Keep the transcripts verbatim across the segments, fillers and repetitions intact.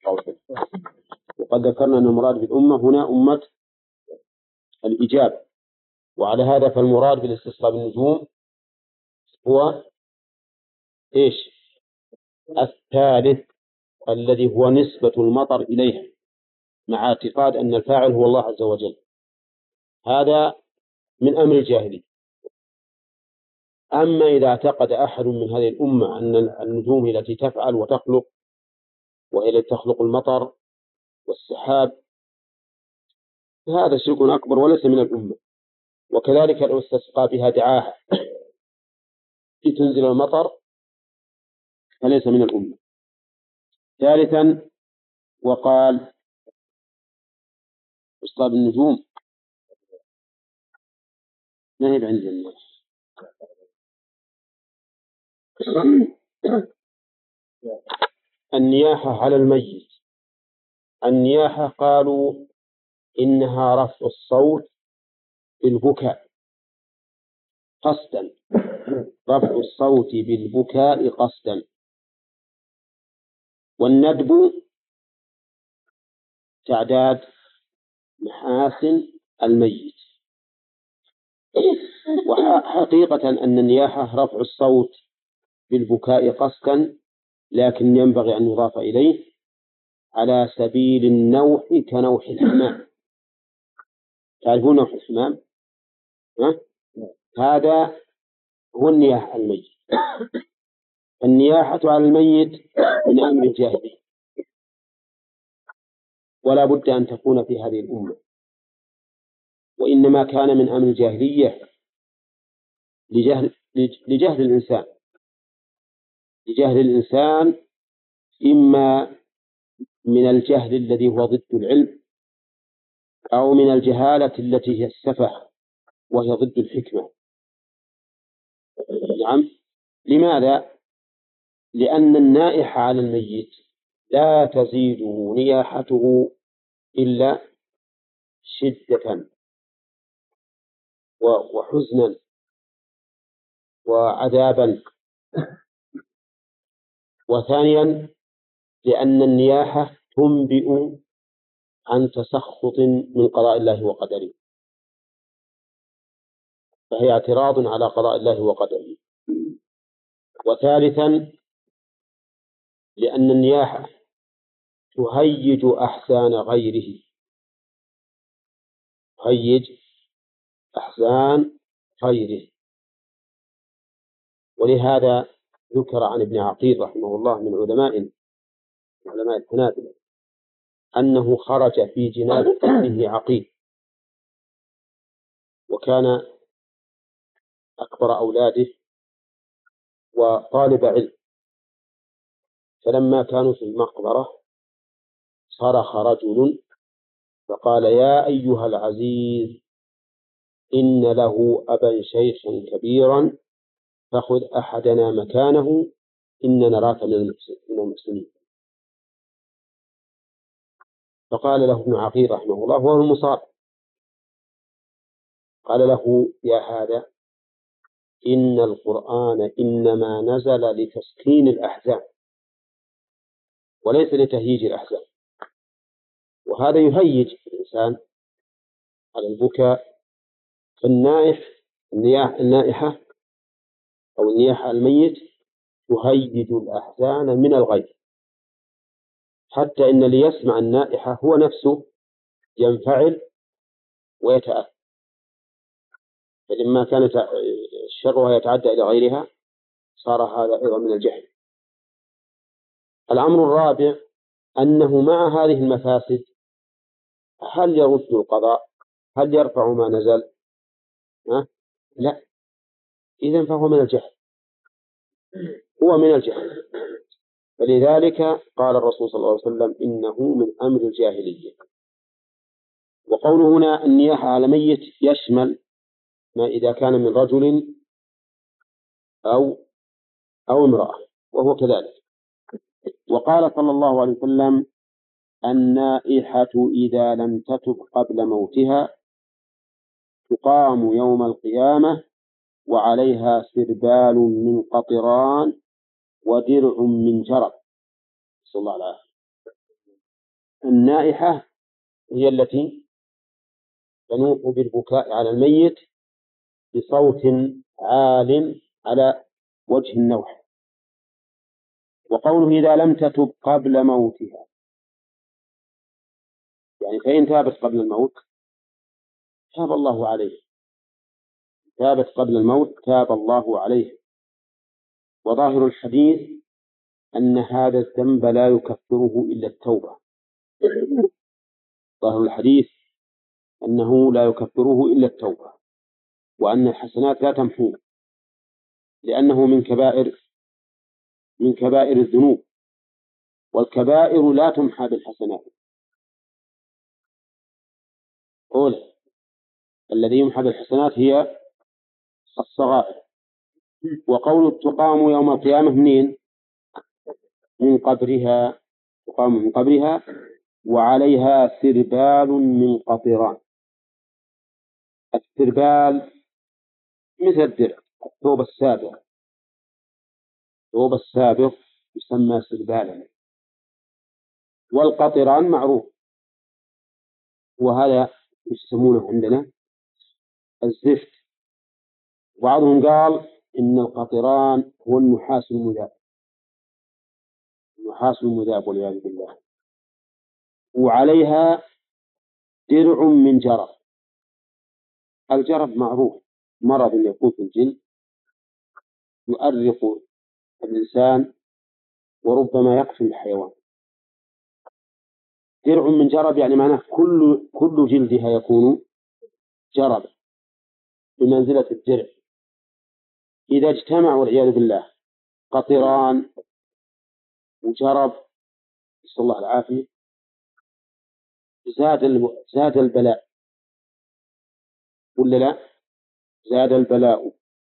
وقد ذكرنا أن المراد بالأمة هنا أمة الإجابة. وعلى هذا فالمراد بالاستسقاء بالنجوم هو إيش؟ الثالث الذي هو نسبة المطر إليها مع اعتقاد أن الفاعل هو الله عز وجل. هذا من أمر الجاهلية. أما إذا اعتقد أحد من هذه الأمة أن النجوم هي التي تفعل وتخلق وهي التي تخلق المطر والسحاب فهذا شرك أكبر وليس من الأمة. وكذلك لو استسقى بها دعاها لتنزل المطر فليس من الأمة. ثالثا وقال استسقاء بالنجوم ما هي عند الناس النياحة على الميت. النياحة قالوا إنها رفع الصوت بالبكاء قصدا، رفع الصوت بالبكاء قصدا. والندب تعداد محاسن الميت. وحقيقة أن النياحة رفع الصوت بالبكاء قصدا، لكن ينبغي أن يضاف إليه على سبيل النوح كنوح الحمام. تعرفون نوح الحمام؟ ها؟ هذا هو النياحة على الميت. النياحة على الميت من أمر الجاهلية، ولا بد أن تكون في هذه الأمة، وإنما كان من أمر الجاهلية لجهل, لجهل الإنسان لجهل الإنسان إما من الجهل الذي هو ضد العلم أو من الجهالة التي هي السفه وهي ضد الحكمة. نعم. لماذا؟ لأن النائح على الميت لا تزيد نياحته إلا شدة وحزنا وعذابا. وثانيا لأن النياحة تنبئ عن تسخط من قضاء الله وقدره، فهي اعتراض على قضاء الله وقدره. وثالثا لأن النياحة تهيج أحزان غيره تهيج أحزان غيره. ولهذا ذكر عن ابن عقيل رحمه الله من علماء علماء الحنابلة أنه خرج في جنازة ابنه عقيل، وكان أكبر أولاده وطالب علم. فلما كانوا في المقبرة صرخ رجل فقال: يا أيها العزيز إن له أبا شيخا كبيرا فخذ أحدنا مكانه إن نراك من المسلمين. فقال له ابن عقيل رحمه الله وهو المصاب، قال له: يا هذا إن القرآن إنما نزل لتسكين الأحزان وليس لتهييج الأحزان، وهذا يهيج الإنسان على البكاء. فالنائح النائحة أو النياحة الميت تهيج الأحزان من الغير، حتى إن اللي يسمع النائحة هو نفسه ينفعل ويتأثر. فلما كانت شرها يتعدى إلى غيرها صار هذا أيضا من الجهل. الأمر الرابع أنه مع هذه المفاسد هل يرد القضاء؟ هل يرفع ما نزل؟ ها؟ لا. إذن فهو من الجهل، هو من الجهل. فلذلك قال الرسول صلى الله عليه وسلم: إنه من أمر الجاهلية. وقوله هنا النياحة على ميت يشمل ما إذا كان من رجل أو أو امرأة، وهو كذلك. وقال صلى الله عليه وسلم: النائحة إذا لم تتب قبل موتها تقام يوم القيامة وعليها سربال من قطران ودرع من جرب. صلى الله عليه وسلم. النائحة هي التي تنوح بالبكاء على الميت بصوت عال على وجه النوح. وقوله إذا لم تتب قبل موتها، يعني فإن تابت قبل الموت تاب الله عليه، تابت قبل الموت تاب الله عليه. وظاهر الحديث أن هذا الذنب لا يكفره إلا التوبة. ظاهر الحديث أنه لا يكفره إلا التوبة، وأن الحسنات لا تمحوه، لأنه من كبائر من كبائر الذنوب، والكبائر لا تمحى بالحسنات. قول الذي يمحى بالحسنات هي الصغائر. وقول تقام يوم القيامة منين؟ من قبرها، تقام من قبرها وعليها سربال من قطران. السربال مثل الدرع، الثوب السابق، الثوب السابق يسمى سربالا. والقطران معروف، وهذا يسمونه عندنا الزفت. بعضهم قال إن القطران هو النحاس المذاب، النحاس المذاب والعياذ بالله. وعليها درع من جرب. الجرب معروف، مرض يكون في الجلد يؤرق الإنسان وربما يقتل الحيوان. درع من جرب يعني معناه كل كل جلدها يكون جرب بمنزلة الدرع. إذا اجتمع والعياذ بالله قطران وجرب، نسأل الله العافية، زاد زاد البلاء ولا لا؟ زاد البلاء،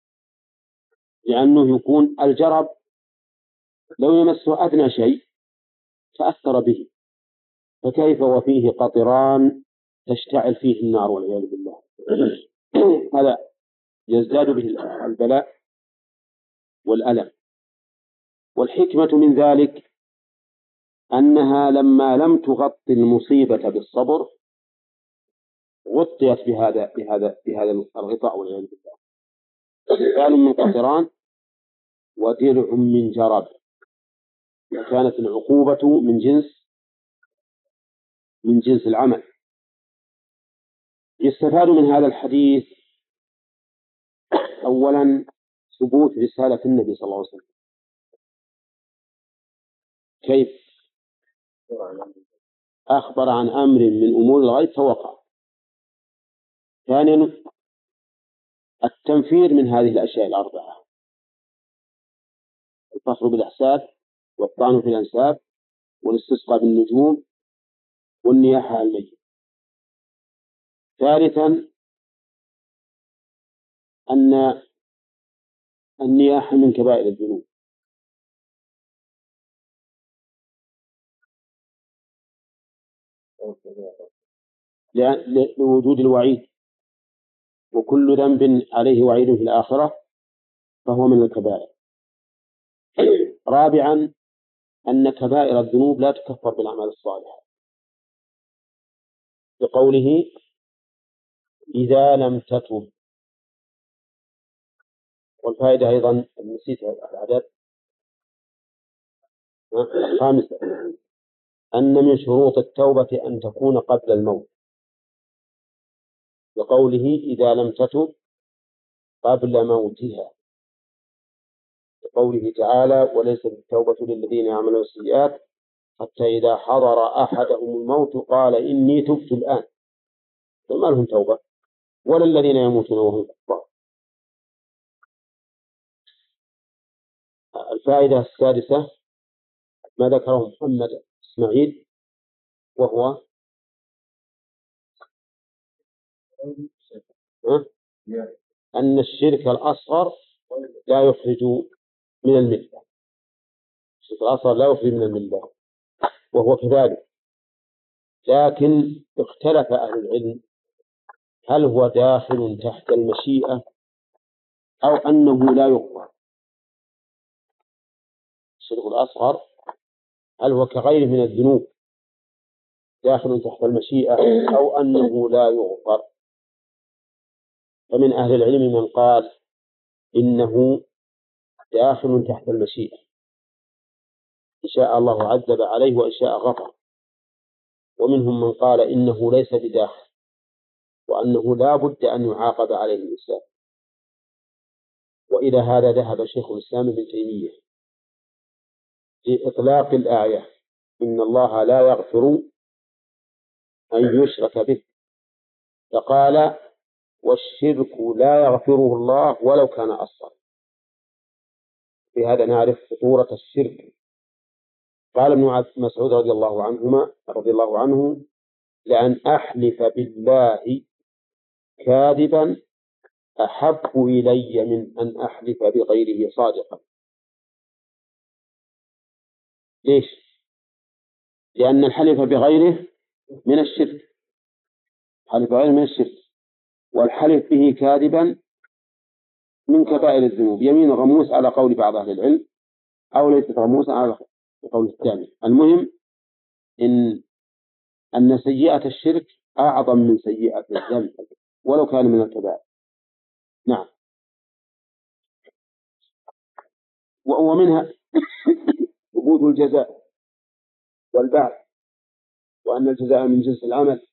لأنه يكون الجرب لو يمسه أدنى شيء تأثر به، فكيف وفيه قطران تشتعل فيه النار والعياذ بالله. هذا يزداد به البلاء والألم. والحكمة من ذلك أنها لما لم تغطي المصيبة بالصبر غطيت بهذا بهذا بهذا الغطاء والعياذ بالله. سربال من قطران ودرع من جرب، وكانت العقوبة من جنس من جنس العمل. يستفاد من هذا الحديث أولا ثبوت رسالة النبي صلى الله عليه وسلم. كيف؟ أخبر عن أمر من أمور الغيب فوقع. ثانيا التنفير من هذه الأشياء الأربعة: الفخر بالأحساب، والطعن في الأنساب، والاستسقاء بالنجوم، والنياحة على الميت. ثالثا أن النياحة من كبائر الذنوب، لوجود الوعيد، وكل ذنب عليه وعيد في الآخرة فهو من الكبائر. رابعا أن كبائر الذنوب لا تكفر بالأعمال الصالحة، بقوله إذا لم تتب. والفائدة أيضا نسيت العدد الخامسة أن من شروط التوبة أن تكون قبل الموت، بقوله إذا لم تتب قبل موتها، بقوله تعالى وليس التوبة للذين يعملون السيئات حتى إذا حضر أحدهم الموت قال إني تبت الآن، فما لهم توبة، ولا الذين يموتون وهم كفار. الفائدة السادسة ما ذكره محمد إسماعيل، وهو أن الشرك الأصغر لا يخرج من الملة. الشرك الأصغر لا يخرج من الملة، وهو كذلك. لكن اختلف أهل العلم هل هو داخل تحت المشيئة أو أنه لا يغفر. الشرك الأصغر هل هو كغيره من الذنوب داخل تحت المشيئة أو أنه لا يغفر. فمن أهل العلم من قال إنه داخل تحت المشيئة، إن شاء الله عذب عليه وإن شاء غفر. ومنهم من قال إنه ليس بداخل، وأنه لا بد أن يعاقب عليه الإنسان. وإلى هذا ذهب شيخ الإسلام ابن تيمية في إطلاق الآية إن الله لا يغفر أن يشرك به، فقال والشرك لا يغفره الله ولو كان أصغر. بهذا نعرف خطورة الشرك. قال ابن مسعود رضي الله عنهما رضي الله عنه لأن أحلف بالله كاذبا أحب إلي من أن أحلف بغيره صادقا. ليش؟ لأن الحلف بغيره من الشرك، حلف بغيره من الشرك، والحلف به كاذبا من كبائر الذنوب. يمين غموس على قول بعض أهل العلم، أو ليست غموس على قول الثاني. المهم إن أن سيئة الشرك أعظم من سيئة الذنب ولو كان من الكبائر. نعم. ومنها وجود الجزاء والبعث، وأن الجزاء من جنس العمل.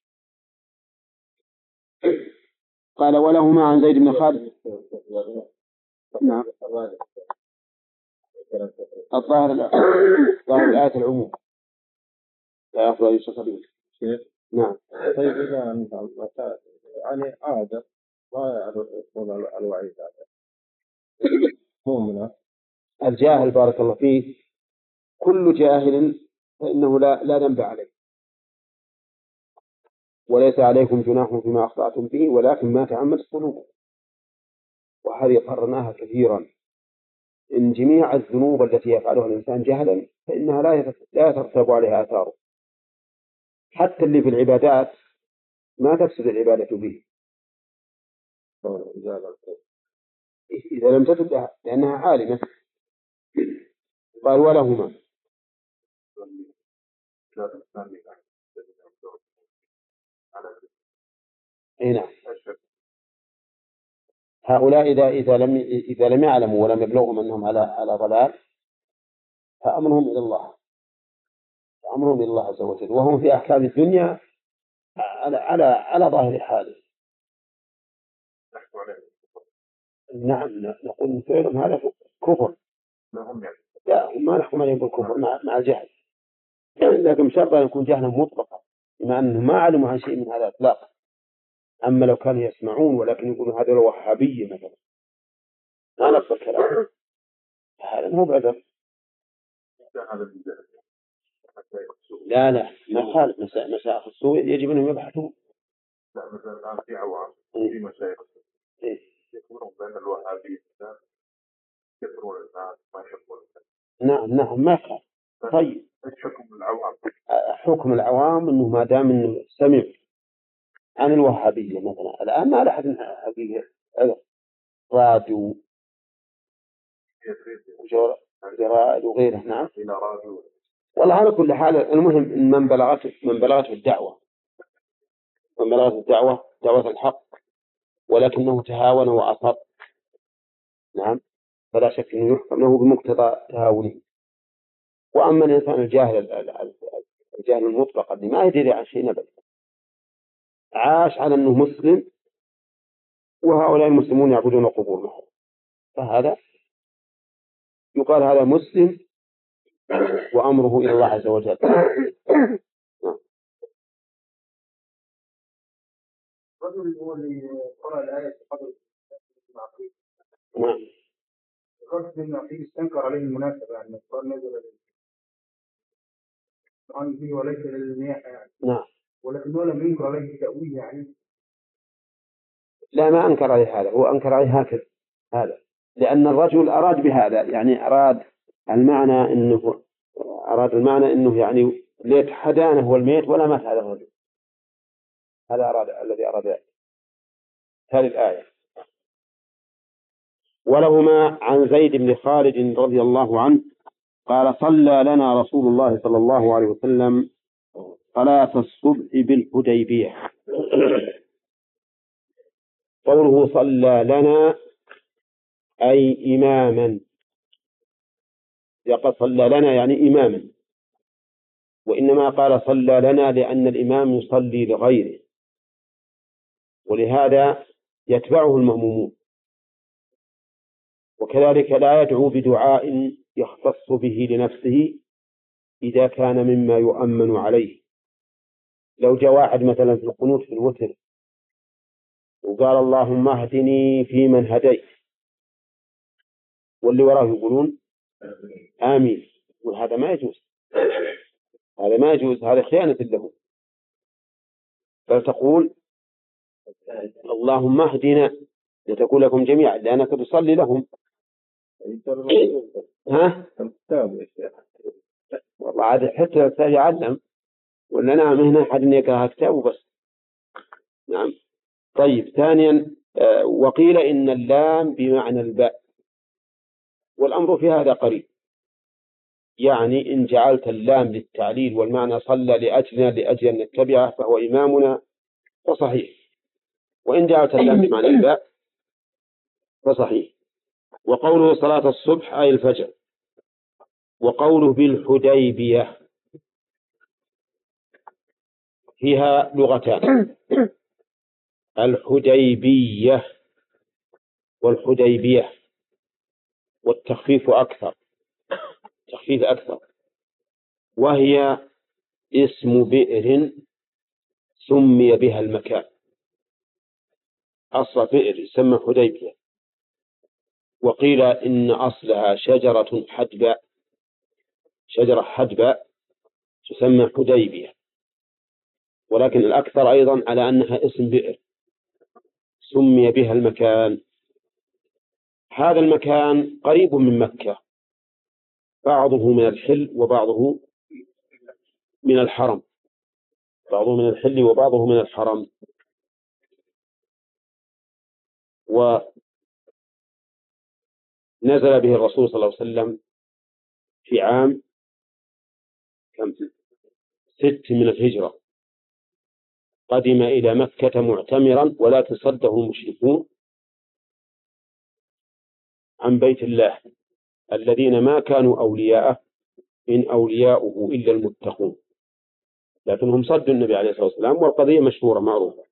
قال ولهما عن زيد بن خالد. نعم. الظاهر ظاهر الآية العموم لا يغفر أن يشرك به. نعم. طيب إذا يعني عادة ما يكون الوعيد هذا مؤمنة. الجاهل بارك الله فيه كل جاهل فإنه لا لا ذنب عليه، وليس عليكم جناح فيما أخطأتم به ولكن ما تعمدت قلوبكم. وهذه قررناها كثيرا، إن جميع الذنوب التي يفعلها الإنسان جهلا فإنها لا لا يترتب عليها آثاره، حتى اللي في العبادات ما تفسد العبادة به إذا لم تتب لها لأنها عالمة. قال ولهما. نعم. هؤلاء إذا إذا لم إذا لم يعلموا ولم يبلغهم أنهم على على ضلال فأمرهم إلى الله، فأمرهم إلى الله عز وجل، وهم في أحكام الدنيا على على على ظاهر حاله. نعم نقول فعلهم هذا كفر. لا ما نحكم عليهم بالكفر مع مع الجهل، لكن شرط أن يكون جهلا مطلقا بما أنهم ما علموا عن شيء من هذا إطلاقا. أما لو كانوا يسمعون ولكن يقولون هذا الوهابية مثلا ما نقبل كلام، هذا مو بعذر. لا لا ما خالف مشايخ السوء يجب أنهم يبحثون. لا مثلا الآن في عوام في مشايخ يقولون بأن الوهابية يكفرون الناس ما يحبون الناس. نعم نعم ما خالف. طيب حكم العوام حكم العوام أنه ما دام أنه سمع عن الوهابية مثلا الآن ما لحد حقيقة راديو جرائد وغيره. نعم. والله على كل حال المهم إن من بلغته من بلغته الدعوة من بلغته الدعوة دعوة الحق ولكنه تهاون وأصر، نعم فلا شك أنه يحكم له بمقتضى تهاونه. وأما الإنسان الجاهل الجاهل المطلق اللي ما يدري عن شيء أبدا عاش على أنه مسلم وهؤلاء المسلمون يعبدون القبور مثلا، فهذا يقال هذا مسلم وأمره إلى الله عز وجل. الرجل هو اللي قرأ الآية قبل المعقيد. نعم. قصد المعقيد استنكر عليه المناسبة يعني قال نزل عن فيه وليس للنياحة يعني. نعم. ولكن هو لم ينكر عليه التأويل يعني. لا ما أنكر عليه هذا، هو أنكر عليه هكذا هذا لأن الرجل أراد بهذا يعني أراد المعنى إنه أراد المعنى إنه يعني ليت حدانه هو الميت ولا مات هذا الرجل، هذا أراد الذي أراد هذه الآية. ولهما عن زيد بن خالد رضي الله عنه قال صلى لنا رسول الله صلى الله عليه وسلم صلاة الصبح بالحديبية. قوله صلى لنا أي إماما، يقول صلى لنا يعني إماما، وإنما قال صلى لنا لأن الإمام يصلي لغيره، ولهذا يتبعه المأمومون. وكذلك لا يدعو بدعاء يختص به لنفسه إذا كان مما يؤمن عليه. لو جاء واحد مثلا في القنوت في الوتر وقال اللهم اهدني فيمن هديت، واللي وراه يقولون آمين، وهذا ما يجوز، هذا ما يجوز، هذا خيانة له. بل تقول اللهم اهدنا، لتقول لكم جميعا لأنك تصلي لهم. ها؟ والله عاد حتى يتعلم، ولا نعم هنا حد يقرأ كتابه بس. نعم. طيب، ثانيا آه وقيل إن اللام بمعنى الباء، والأمر في هذا قريب، يعني إن جعلت اللام للتعليل والمعنى صلى لأجلنا لأجل أن نتبعه فهو إمامنا فصحيح، وإن جعلت اللام بمعنى الباء فصحيح. وقوله صلاة الصبح أي الفجر. وقوله بالحديبية فيها لغتان، الحديبية والحديبية، والتخفيف أكثر، تخفيف أكثر، وهي اسم بئر سمي بها المكان. أصل بئر يسمى حديبية، وقيل إن أصلها شجرة حدباء، شجرة حدباء تسمى حديبية، ولكن الأكثر أيضا على أنها اسم بئر سمي بها المكان. هذا المكان قريب من مكة، بعضه من الحل وبعضه من الحرم، بعضه من الحل وبعضه من الحرم. ونزل به الرسول صلى الله عليه وسلم في عام كم ست من الهجرة، قدم إلى مكة معتمرا، ولكن صده المشركون عن بيت الله الذين ما كانوا أولياءه، إن أولياؤه إلا المتقون، لكنهم صدوا النبي عليه الصلاة والسلام، والقضية مشهورة معروفة.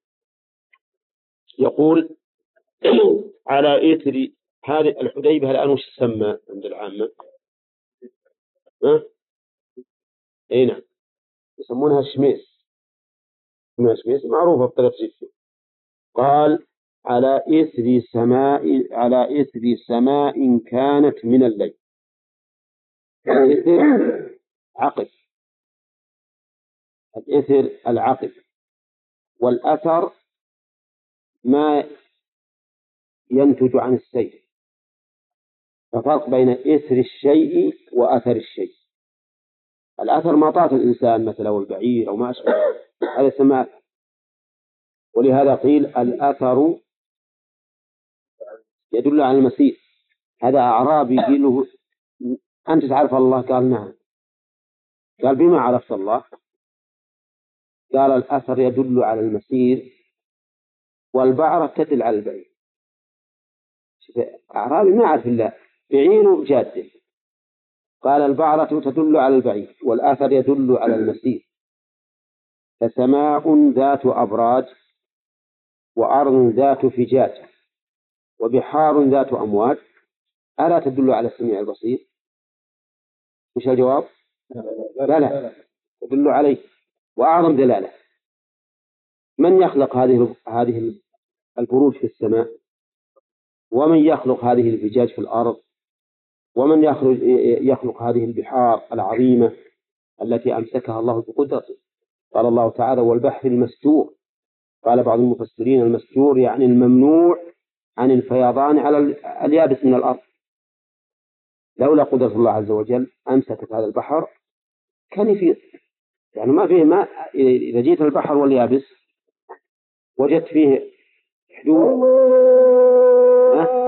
يقول على إثر هذه الحديبية الآن وش تسمى عند العامة؟ ها؟ أي نعم، يسمونها شميس، اسمها شميس معروفة بطريقة جدا. قال على إثر سماء، على إثر سماء كانت من الليل. الإثر عقب، الإثر العقب، والأثر ما ينتج عن السير، ففرق بين إثر الشيء وأثر الشيء. الأثر ما طاط الإنسان مثلا أو البعير أو ما أشبه، هذا يسمى أثر. ولهذا قيل الأثر يدل على المسير. هذا أعرابي يقول له أنت تعرف الله؟ قال نعم. قال بما عرفت الله؟ قال الأثر يدل على المسير، والبعرة تدل على البعير. أعرابي ما عرف الله بعينه جاده، قال البعرة تدل على البعير والآثر يدل على المسير. فسماء ذات أبراج، وأرض ذات فجاج، وبحار ذات أمواج، ألا تدل على السميع البصير؟ مش الجواب؟ لا لا، تدل عليه. وأعظم دلالة، من يخلق هذه هذه البروج في السماء؟ ومن يخلق هذه الفجاج في الأرض؟ ومن يخلق, يخلق هذه البحار العظيمة التي أمسكها الله بقدرته؟ قال الله تعالى والبحر المسجور. قال بعض المفسرين المسجور يعني الممنوع عن الفيضان على اليابس من الأرض. لولا قدرة الله عز وجل أمسكت هذا البحر كان يفيض، يعني ما فيه ما. إذا جيت البحر واليابس وجدت فيه حدود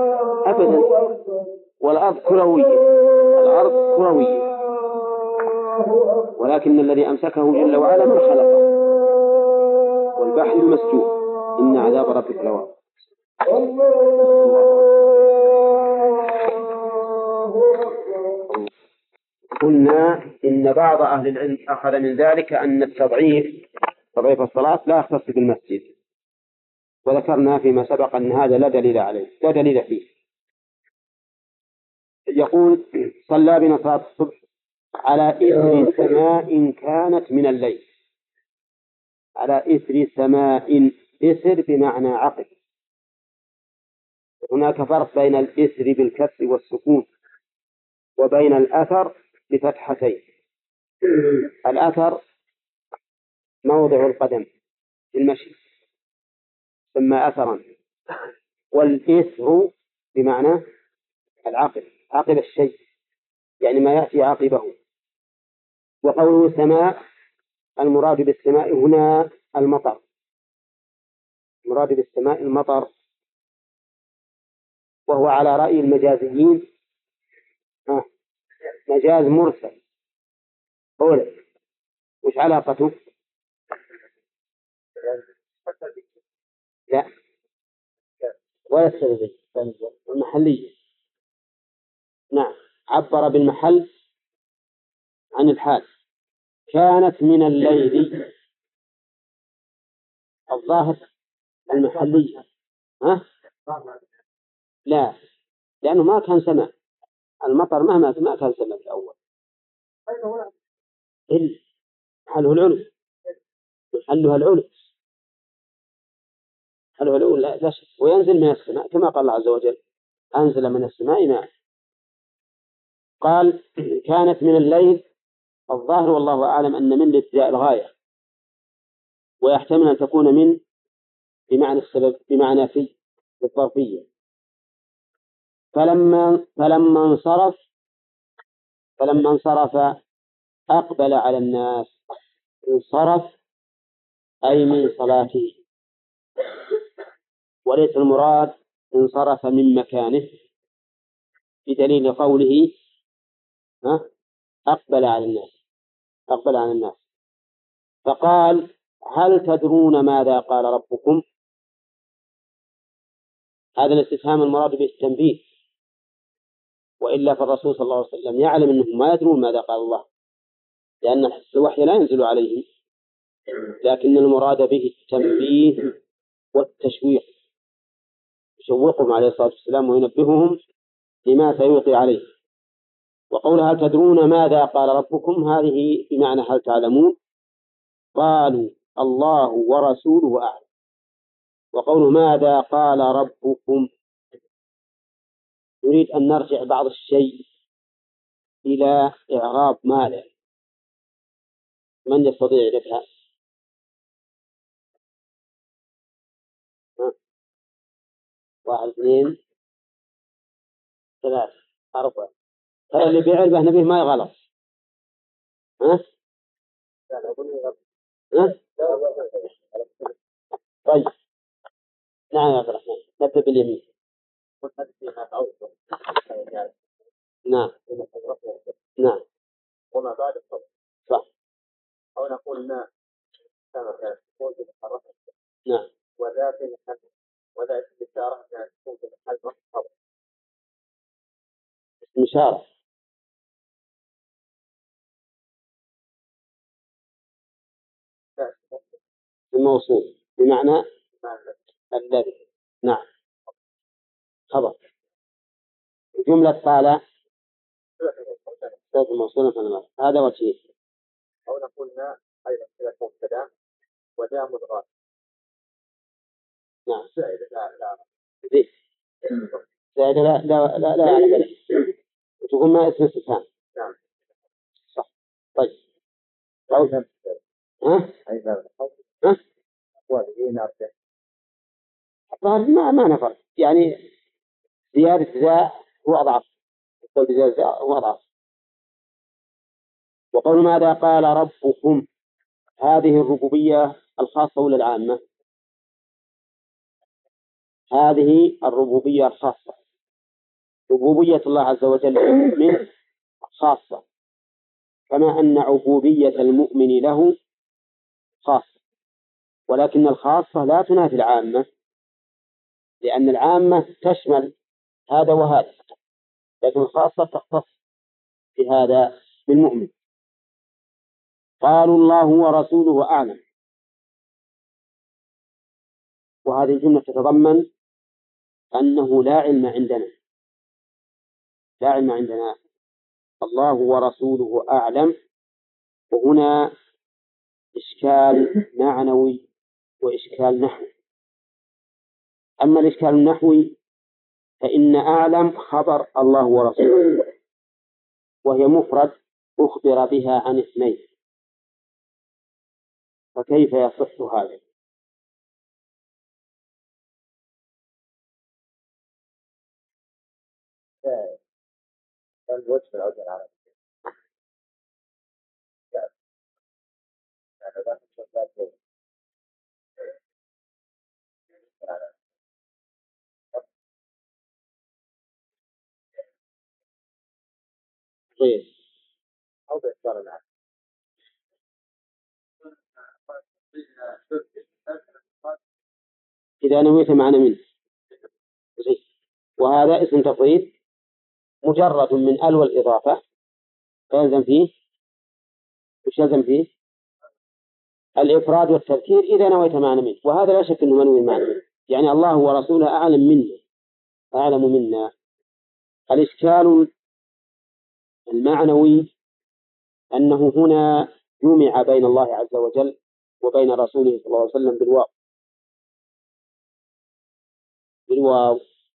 أبدا، والأرض كروية، الأرض كروية ولكن الذي أمسكه جل وعلا من خلقه. والبحر المسجور إن عذاب ربك لواقع. قلنا إن بعض أهل العلم أخذ من ذلك أن التضعيف تضعيف الصلاة لا يختص بالمسجد، وذكرنا فيما سبق أن هذا لا دليل عليه، لا دليل فيه. يقول صلى بنا صلاة الصبح على إثر سماء كانت من الليل. على إثر سماء، إثر بمعنى عقب. هناك فرق بين الإثر بالكسر والسكون وبين الأثر بفتحتين. الأثر موضع القدم في المشي ثم أثرا، والإثر بمعنى العقب، عقب الشيء يعني ما يأتي عقبه. وقوله سماء المراد بالسماء هنا المطر، المراد بالسماء المطر، وهو على رأي المجازيين آه. مجاز مرسل. قول وش علاقته؟ لا ولا السببية، المحلية. نعم، عبر بالمحل عن الحال. كانت من الليل، الظاهر المحلية. ها؟ لا، لأنه ما كان سماء، المطر مهما ما كان سماء في الأول. حله العلو، حلها العلو، حلها العلو لا, لا شك. وينزل من السماء كما قال الله عز وجل أنزل من السماء ماء. قال كانت من الليل، الظاهر والله أعلم أن من لابتداء الغاية، ويحتمل أن تكون من بمعنى السبب بمعنى في الظرفية. فلما فلما انصرف فلما انصرف أقبل على الناس. انصرف أي من صلاته، وليس المراد انصرف من مكانه، بدليل قوله ها أقبل على الناس، أقبل على الناس. فقال هل تدرون ماذا قال ربكم؟ هذا الاستفهام المراد به التنبيه، وإلا فالرسول صلى الله عليه وسلم يعلم أنهم ما يدرون ماذا قال الله، لأن الوحي لا ينزل عليهم، لكن المراد به التنبيه والتشويق، يشوقهم عليه الصلاة والسلام وينبههم لما سيلقي عليه. وقول هل تدرون ماذا قال ربكم هذه بمعنى هل تعلمون؟ قالوا الله ورسوله أعلم. وقول ماذا قال ربكم نريد أن نرجع بعض الشيء إلى إعراب ماذا. من يستطيع يفهم؟ واحد اثنين ثلاثة أربعة. ترى اللي بيعربه نبيه ما يغلط. ها؟ ها؟ طيب نعم يا عبد الرحمن، نبدأ باليمين. نعم نعم وما بعد الصبر صح. أو نقول ما كما كانت تكون في الحرة. نعم. وذات الحل وذات الإشارة كانت تكون في الحل والصبر. إشارة الموصول بمعنى الذي. نعم خبر. جملة طالع صوت الموصول فنمر. هذا وجهه. أو نقول ما أيضا كذا مبتدأ وذا مضغات. نعم زائد لا لا زيد زائد لا لا لا لا لا تقول ما اسم استفهام. نعم صح. طيب أو ها أيضا ها وهذه نافذة. ما ما نفر يعني زيادة ذا هو أضعف، قول زيادة ذا هو أضعف. وقول ماذا قال ربكم هذه الربوبية الخاصة ولا العامة؟ هذه الربوبية الخاصة. ربوبية الله عز وجل من خاصة، كما أن عبودية المؤمن له خاصة، ولكن الخاصة لا تنافي العامة، لأن العامة تشمل هذا وهذا، لكن الخاصة تختص بهذا بالمؤمن. قالوا الله ورسوله أعلم، وهذه الجملة تتضمن أنه لا علم عندنا، لا علم عندنا، الله ورسوله أعلم. وهنا إشكال معنوي وإشكال نحوي. أما الإشكال النحوي فإن أعلم خبر الله ورسوله، وهي مفرد أخبر بها عن اثنين، فكيف يصح هذا؟ الوجه في العودة العربية طيب أو بإخبار العام. إذا نويت معنى منه، وهذا اسم تفضيل مجرد من ال والإضافة، فيلزم فيه وش يلزم فيه؟ الإفراد والتذكير إذا نويت معنى منه، وهذا لا شك أنه منوي معنى منه، يعني الله ورسوله أعلم منا، أعلم منا. الإشكال المعنوي أنه هنا جمع بين الله عز وجل وبين رسوله صلى الله عليه وسلم بالواو، بالواو،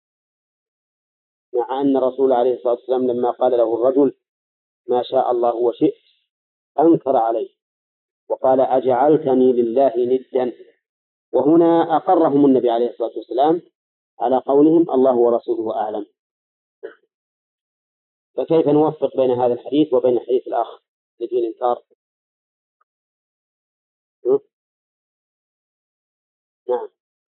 مع أن الرسول عليه الصلاة والسلام لما قال له الرجل ما شاء الله وشئت أنكر عليه وقال أجعلتني لله ندا، وهنا أقرهم النبي عليه الصلاة والسلام على قولهم الله ورسوله أعلم. فكيف نوفق بين هذا الحديث وبين الحديث الآخر الذي الإنكار؟ نعم.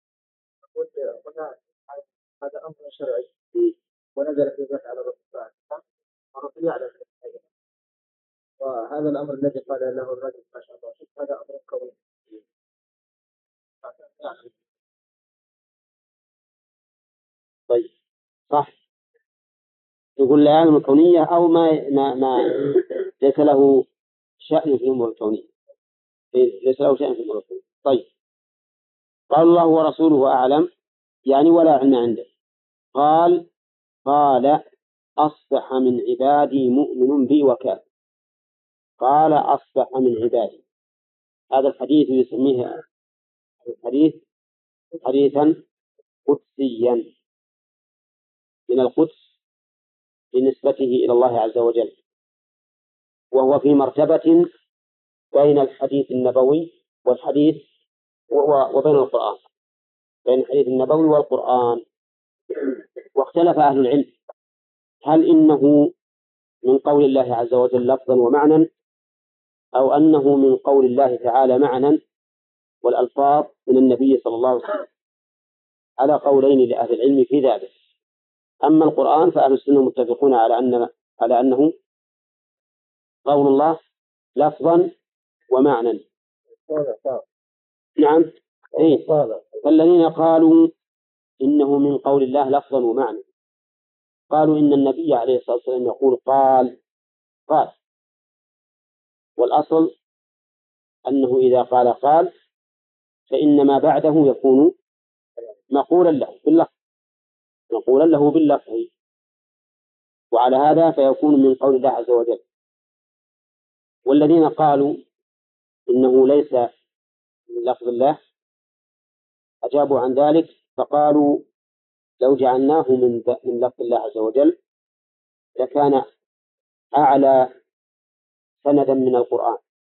هذا أمر شرعي ونزل في ذلك على الرسول الرسول يعلم، وهذا الأمر الذي قال له الرجل ما شاء الله هذا أمر كوني. طيب صح، يقول لا يعلم الكونية أو ما ما ما ليس له شأن في الأمور الكونية، ليس له شأن في الأمور الكونية. طيب قال الله ورسوله أعلم يعني ولا علم عنده. قال قال أصبح من عبادي مؤمن بي وكافر. قال أصبح من عبادي، هذا الحديث يسميه الحديث حديثا قدسيا من القدس بنسبته إلى الله عز وجل، وهو في مرتبة بين الحديث النبوي والحديث وبين القرآن، بين الحديث النبوي والقرآن. واختلف أهل العلم هل إنه من قول الله عز وجل لفظا ومعنى، أو أنه من قول الله تعالى معنى والألفاظ من النبي صلى الله عليه وسلم، على قولين لأهل العلم في ذلك. أما القرآن فأهل السنة متفقون على أن على أنه قول الله لفظا ومعنى. نعم إيه. فالذين قالوا إنه من قول الله لفظا ومعنى قالوا إن النبي عليه الصلاة والسلام يقول قال قال، والأصل أنه إذا قال قال فإن ما بعده يكون مقولا له باللفظ، مقولا له باللفظ، وعلى هذا فيكون من قول الله عز وجل. والذين قالوا إنه ليس من لفظ الله أجابوا عن ذلك فقالوا لو جعلناه من من لفظ الله عز وجل لكان أعلى سندا من القرآن،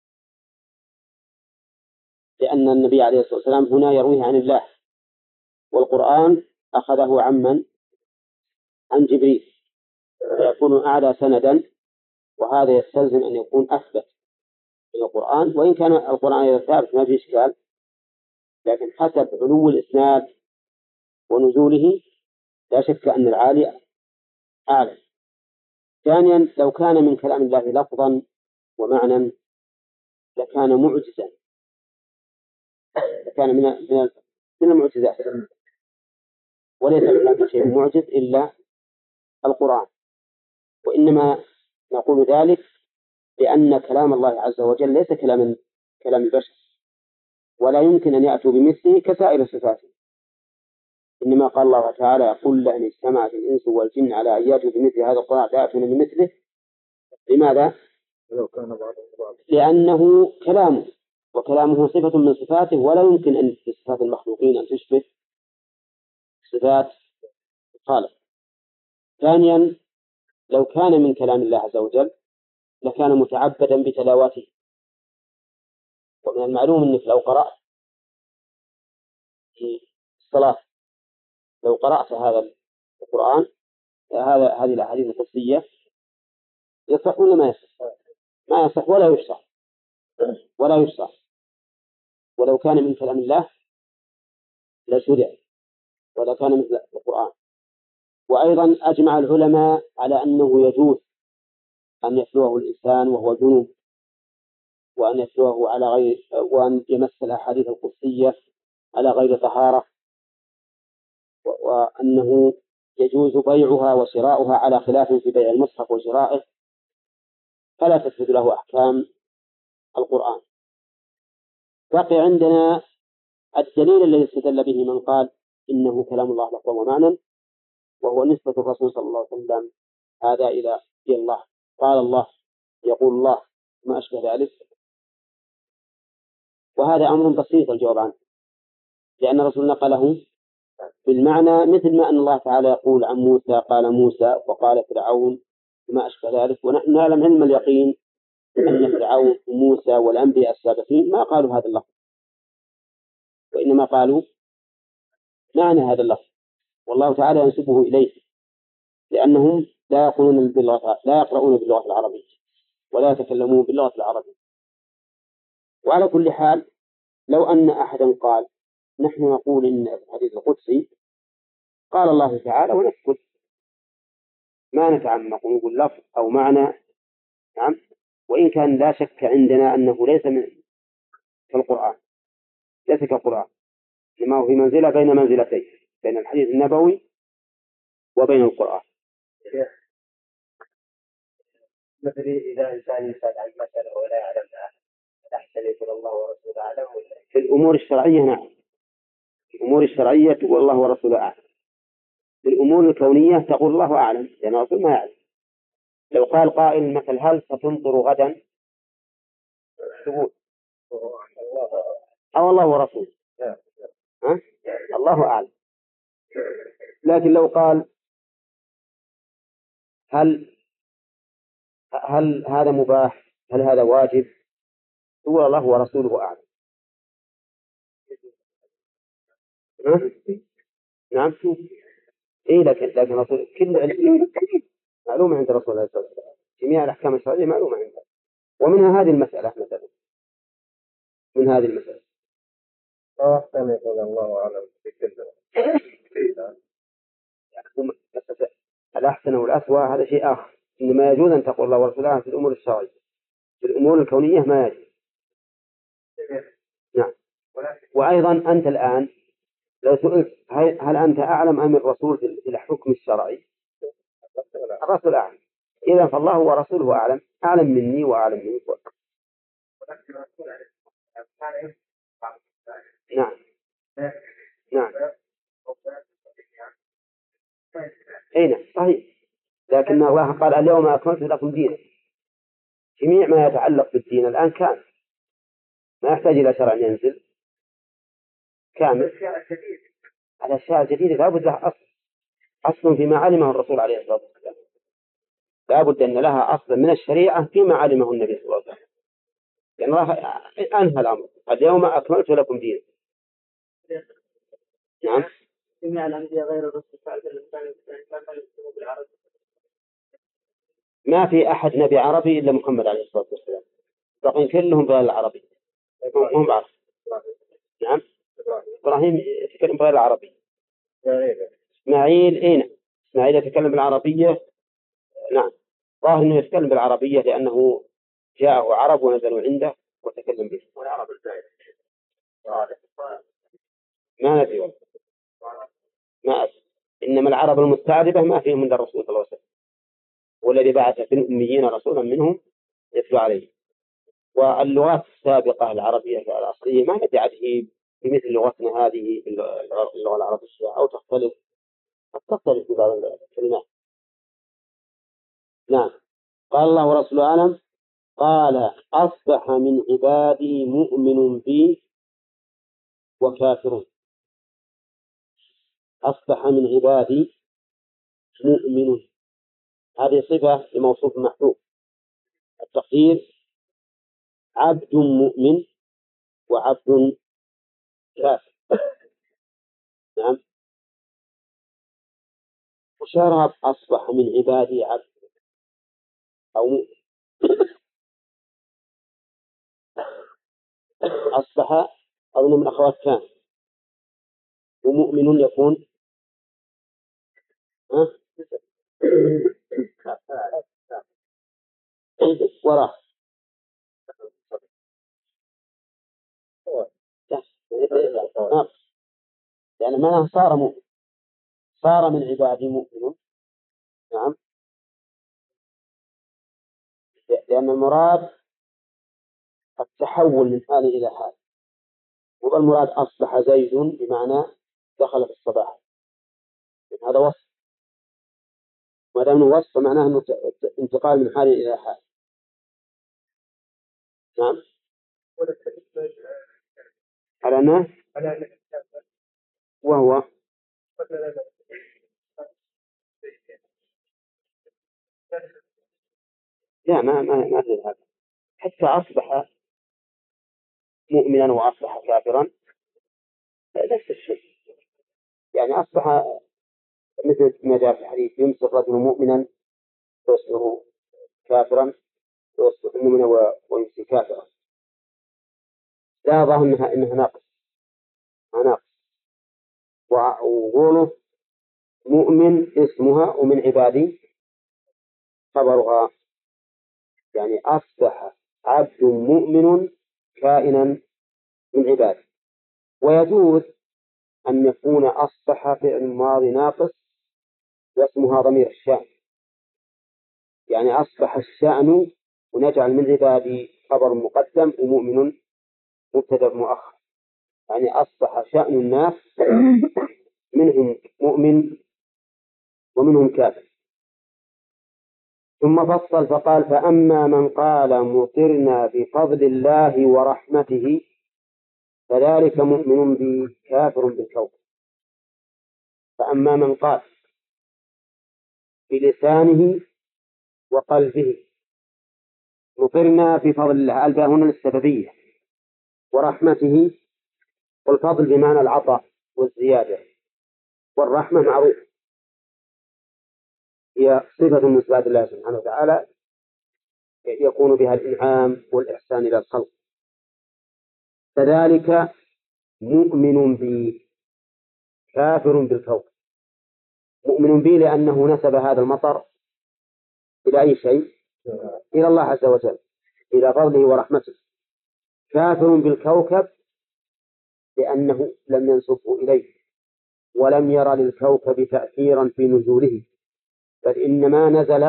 لأن النبي عليه الصلاة والسلام هنا يرويه عن الله، والقرآن أخذه عمن عن جبريل، فيكون أعلى سندا، وهذا يستلزم أن يكون أثبت من القرآن. وإن كان القرآن إذا ثابت ما في إشكال، لكن حسب علو الإسناد ونزوله لا شك أن العالي أعلى. ثانيا لو كان من كلام الله لفظا ومعنى لكان معجزا، لكان من من من المعجزات، وليس هناك شيء معجز إلا القرآن. وإنما نقول ذلك لأن كلام الله عز وجل ليس كلام كلام البشر، ولا يمكن أن يأتوا بمثله كسائر صفاته. إنما قال الله تعالى: يقول لئن اجتمعت الإنس والجن على أن يأتوا بمثل هذا القرآن لا يأتون بمثله. لماذا؟ لأنه كلامه، وكلامه صفة من صفاته، ولا يمكن أن صفات المخلوقين أن تشبه صفات الخالق. ثانيا، لو كان من كلام الله عز وجل لكان متعبدا بتلاوته. ومن المعلوم أنك لو قرأت في الصلاة، لو قرأت هذا القرآن، هذا هذه الأحاديث القدسية، يصح ولا ما يصح؟ ما يصح ولا يشرح ولا يشرح. ولو كان من كلام الله لشرع ولا كان مثل القرآن. وأيضا أجمع العلماء على أنه يجوز أن يتلوه الإنسان وهو جنوب، وأن يتلوه على غير، وأن يمس الأحاديث القدسية على غير طهارة، وأنه يجوز بيعها وشراؤها على خلاف في بيع المصحف وشرائه، فلا تثبت له أحكام القرآن. بقي عندنا الدليل الذي استدل به من قال إنه كلام الله لفظا ومعنى، وهو نسبة الرسول صلى الله عليه وسلم هذا إلى الله. قال الله، يقول الله، ما أشبه ذلك. وهذا أمر بسيط الجواب عنه، لأن الرسول نقله بالمعنى، مثل ما أن الله تعالى يقول عن موسى: قال موسى وقال فرعون وما أشبه ذلك. ونحن نعلم علم اليقين أن فرعون وموسى والأنبياء السابقين ما قالوا هذا اللفظ، وإنما قالوا معنى هذا اللفظ، والله تعالى ينسبه إليه، لأنهم لا يقولون باللغة، لا يقرؤون باللغة العربية ولا يتكلمون باللغة العربية. وعلى كل حال، لو أن أحدا قال: نحن نقول إن الحديث القدسي قال الله تعالى ونسكت، ما نتعمق ونقول لفظ أو معنى، نعم، وإن كان لا شك عندنا أنه ليس من كالقرآن، ليس كالقرآن، لما هو في منزلة بين منزلتين، بين الحديث النبوي وبين القرآن. مثل إذا إنسان يسأل عن مسألة ولا يعلمها، أحسن يقول الله ورسوله أعلم؟ في الأمور الشرعية نعم، في الأمور الشرعية والله ورسوله أعلم. في الأمور الكونية تقول الله أعلم، لأن الرسول ما يعلم. لو قال قائل مثل: هل ستمطر غدا؟ تقول أو الله ورسوله، ها؟ الله أعلم. لكن لو قال: هل هل هذا مباح؟ هل هذا واجب؟ تقول الله ورسوله أعلم. ها؟ نعم. إيه، لكن لكن رسول كل معلومة عند رسول الله صلى الله عليه وسلم، جميع الأحكام الشرعية معلومة عنده. ومنها هذه المسألة مثلا، من هذه المسألة أحسن يقول الله أعلم بكل. الأحسن والأسوأ هذا شيء آخر، إنما يجوز أن تقول الله ورسوله في الأمور الشرعية. في الأمور الكونية ما يجوز. نعم. وأيضا أنت الآن لو سئلت: هل أنت أعلم أم الرسول في الحكم الشرعي؟ الرسول أعلم. إذا فالله ورسوله أعلم، أعلم مني وأعلم منك. نعم نعم أين صحيح. لكن الله قال: اليوم أكملت لكم دينا. جميع ما يتعلق بالدين الآن كان ما يحتاج إلى شرع ينزل كامل. الأشياء الجديدة لا بد لها أصل، أصل فيما علمه الرسول عليه الصلاة والسلام، لا بد أن لها أصل من الشريعة فيما علمه النبي صلى الله عليه وسلم. لأن الله أنهى الأمر: اليوم أكملت لكم دينا. نعم. جميع الأنبياء غير الرسول صلى الله عليه وسلم بالعربي. ما في أحد نبي عربي إلا محمد عليه الصلاة والسلام، باقين كلهم بغير العربي، هم بعرف. نعم. إبراهيم يتكلم بغير العربي. إسماعيل أين؟ إسماعيل يتكلم بالعربية. نعم. ظاهر أنه يتكلم بالعربية لأنه جاءه عرب ونزلوا عنده وتكلم به. والعرب الزائد ما ندري والله. ما أدري. إنما العرب المستعربة ما فيهم من الرسول صلى الله عليه وسلم، والذي بعث في الأميين رسولا منهم يتلو عليه. واللغات السابقة العربية الأصلية ما ندري عاد هي بمثل لغتنا هذه اللغة العربية أو تختلف، قد تختلف في بعض الكلمات. نعم. قال الله ورسوله أعلم. قال أصبح من عبادي مؤمن بي وكافر. أصبح من عبادي مؤمن، هذه صفة لموصوف محذوف. التقدير عبد مؤمن وعبد كافر. نعم. وشرب أصبح من عبادي عبد أو مؤمن. أصبح أظن من أخوات كان، ومؤمن يكون ها وراه يعني ما صار مؤمن، صار من عبادي مؤمن. نعم. لأن المراد التحول من حال إلى حال، والمراد أصبح زيد بمعنى دخل في الصباح، هذا وصف، ما دام وصف معناه أنه انتقال من حال إلى حال. نعم. على أنه وهو لا ما ما ما أدري هذا. حتى أصبح مؤمنا وأصبح كافرا نفس الشيء، يعني أصبح مثل ما جاء في الحديث يمسك الرجل مؤمنا ويصبح كافرا ويصبح مؤمنا ويمسي كافرا. لا أظن إنها إنها ناقص ناقص. وقوله مؤمن اسمها ومن عبادي خبرها، يعني أصبح عبد مؤمن كائنا من عباده. ويجوز أن يكون أصبح فعل ماضي ناقص واسمها ضمير الشأن، يعني أصبح الشأن ونجعل من عبادي خبر مقدم ومؤمن مبتدأ مؤخر، يعني أصبح شأن الناس منهم مؤمن ومنهم كافر. ثم فصل فقال فأما من قال مطرنا بفضل الله ورحمته فذلك مؤمن بي كافر بالكوكب. فأما من قال بلسانه وقلبه مطرنا بفضل الله، الباء هنا للسببية، ورحمته، والفضل بمعنى العطاء والزيادة، والرحمة معروف هي صفة من صفات الله سبحانه وتعالى يكون بها الإنعام والإحسان إلى الخلق. فذلك مؤمن بي كافر بالكوكب. مؤمن بي لأنه نسب هذا المطر إلى أي شيء؟ إلى الله عز وجل، إلى فضله ورحمته. كافر بالكوكب لأنه لم ينسبه إليه ولم يرى للكوكب تأثيرا في نزوله، بل إنما نزل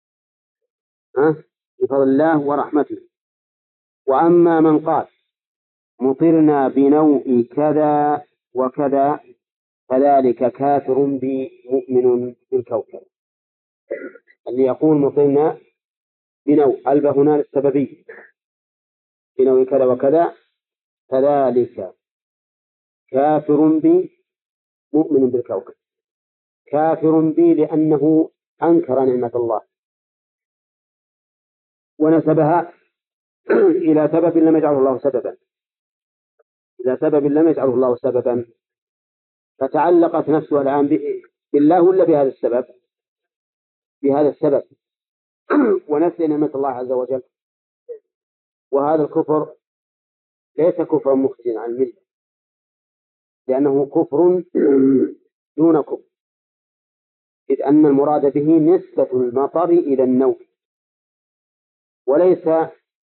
بفضل الله ورحمته. وأما من قال مطرنا بنوء كذا وكذا فذلك كافر بمؤمن بالكوكب. اللي يقول مطرنا بنوء ألبه هنا للسببي بنوء كذا وكذا فذلك كافر بمؤمن بالكوكب. كافر بي لأنه أنكر نعمة الله ونسبها إلى سبب لم يجعله الله سببا، إلى سبب لم يجعله الله سببا، فتعلقت نفسه الآن بالله ولا بهذا السبب؟ بهذا السبب ونسي نعمة الله عز وجل. وهذا الكفر ليس كفرا مخرجا عن الملة، لأنه كفر دون كفر، إذ أن المراد به نسبة المطر إلى النوء وليس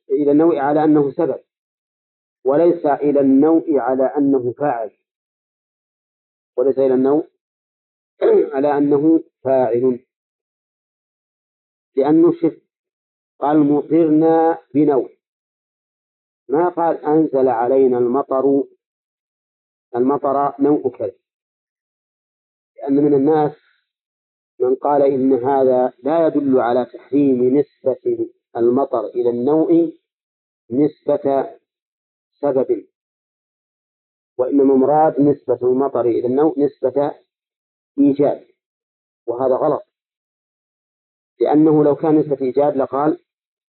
إلى النوء على أنه سبب، وليس إلى النوء على أنه فاعل، وليس إلى النوء على أنه فاعل، لأنه شف قال مطرنا بنوء، ما قال أنزل علينا المطر المطر نوء كذا، لأن من الناس من قال إن هذا لا يدل على تحريم نسبة المطر إلى النوء نسبة سبب، وإنما مراد نسبة المطر إلى النوء نسبة إيجاد، وهذا غلط، لأنه لو كان نسبة إيجاد لقال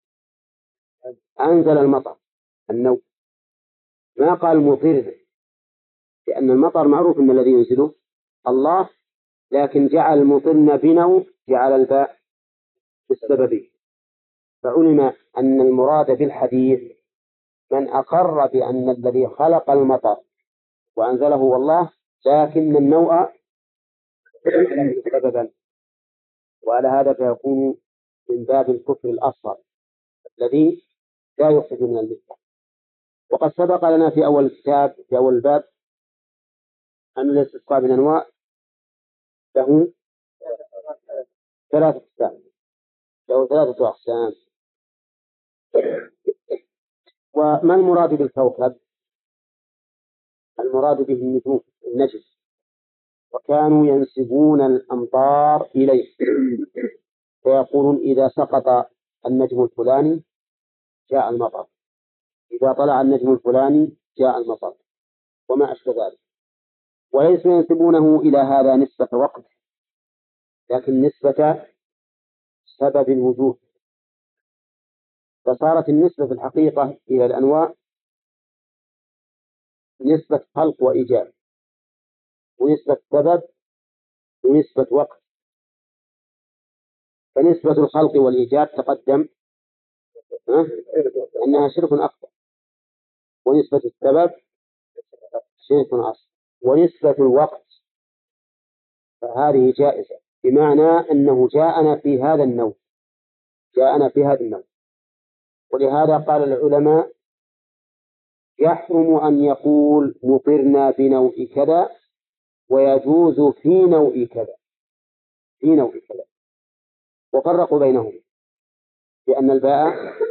أنزل المطر النوء، ما قال مطرنا، لأن المطر معروف أن الذي ينزله الله، لكن جعل مطرنا بنوء، جعل الباء بالسببي، فعلم أن المراد بالحديث من أقر بأن الذي خلق المطر وأنزله هو الله، لكن النوء سببا، وعلى هذا فيكون من باب الكفر الأصغر الذي لا يخرج من الملة. وقد سبق لنا في أول الكتاب في أول الباب أن الاستسقاء بالأنواع له ثلاثة أقسام له ثلاثة أقسام وما المراد بالكوكب؟ المراد به النجوم النجم، وكانوا ينسبون الأمطار إليه، فيقولون إذا سقط النجم الفلاني جاء المطر، إذا طلع النجم الفلاني جاء المطر، وما أشبه ذلك. وليسوا ينسبونه إلى هذا نسبة وقت، لكن نسبة سبب الوجود، فصارت النسبة في الحقيقة إلى الأنواع نسبة خلق وإيجاد، ونسبة سبب، ونسبة وقت. فنسبة الخلق والإيجاد تقدم أنها شرك أكبر، ونسبة السبب شرك أصغر، ونسبة الوقت فهذه جائزة، بمعنى أنه جاءنا في هذا النوع جاءنا في هذا النوع ولهذا قال العلماء يحرم أن يقول مطرنا بنوء كذا، ويجوز في نوء كذا في نوء كذا وفرقوا بينهم بأن الباء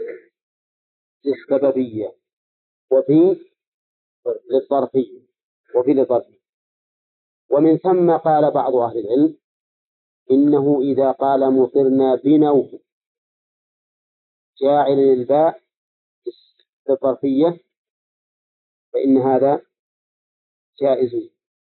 للسببية، وفي للظرفية وفي للظرفية. ومن ثم قال بعض أهل العلم إنه إذا قال مطرنا بنوء جاعل للباء للظرفية فإن هذا جائز،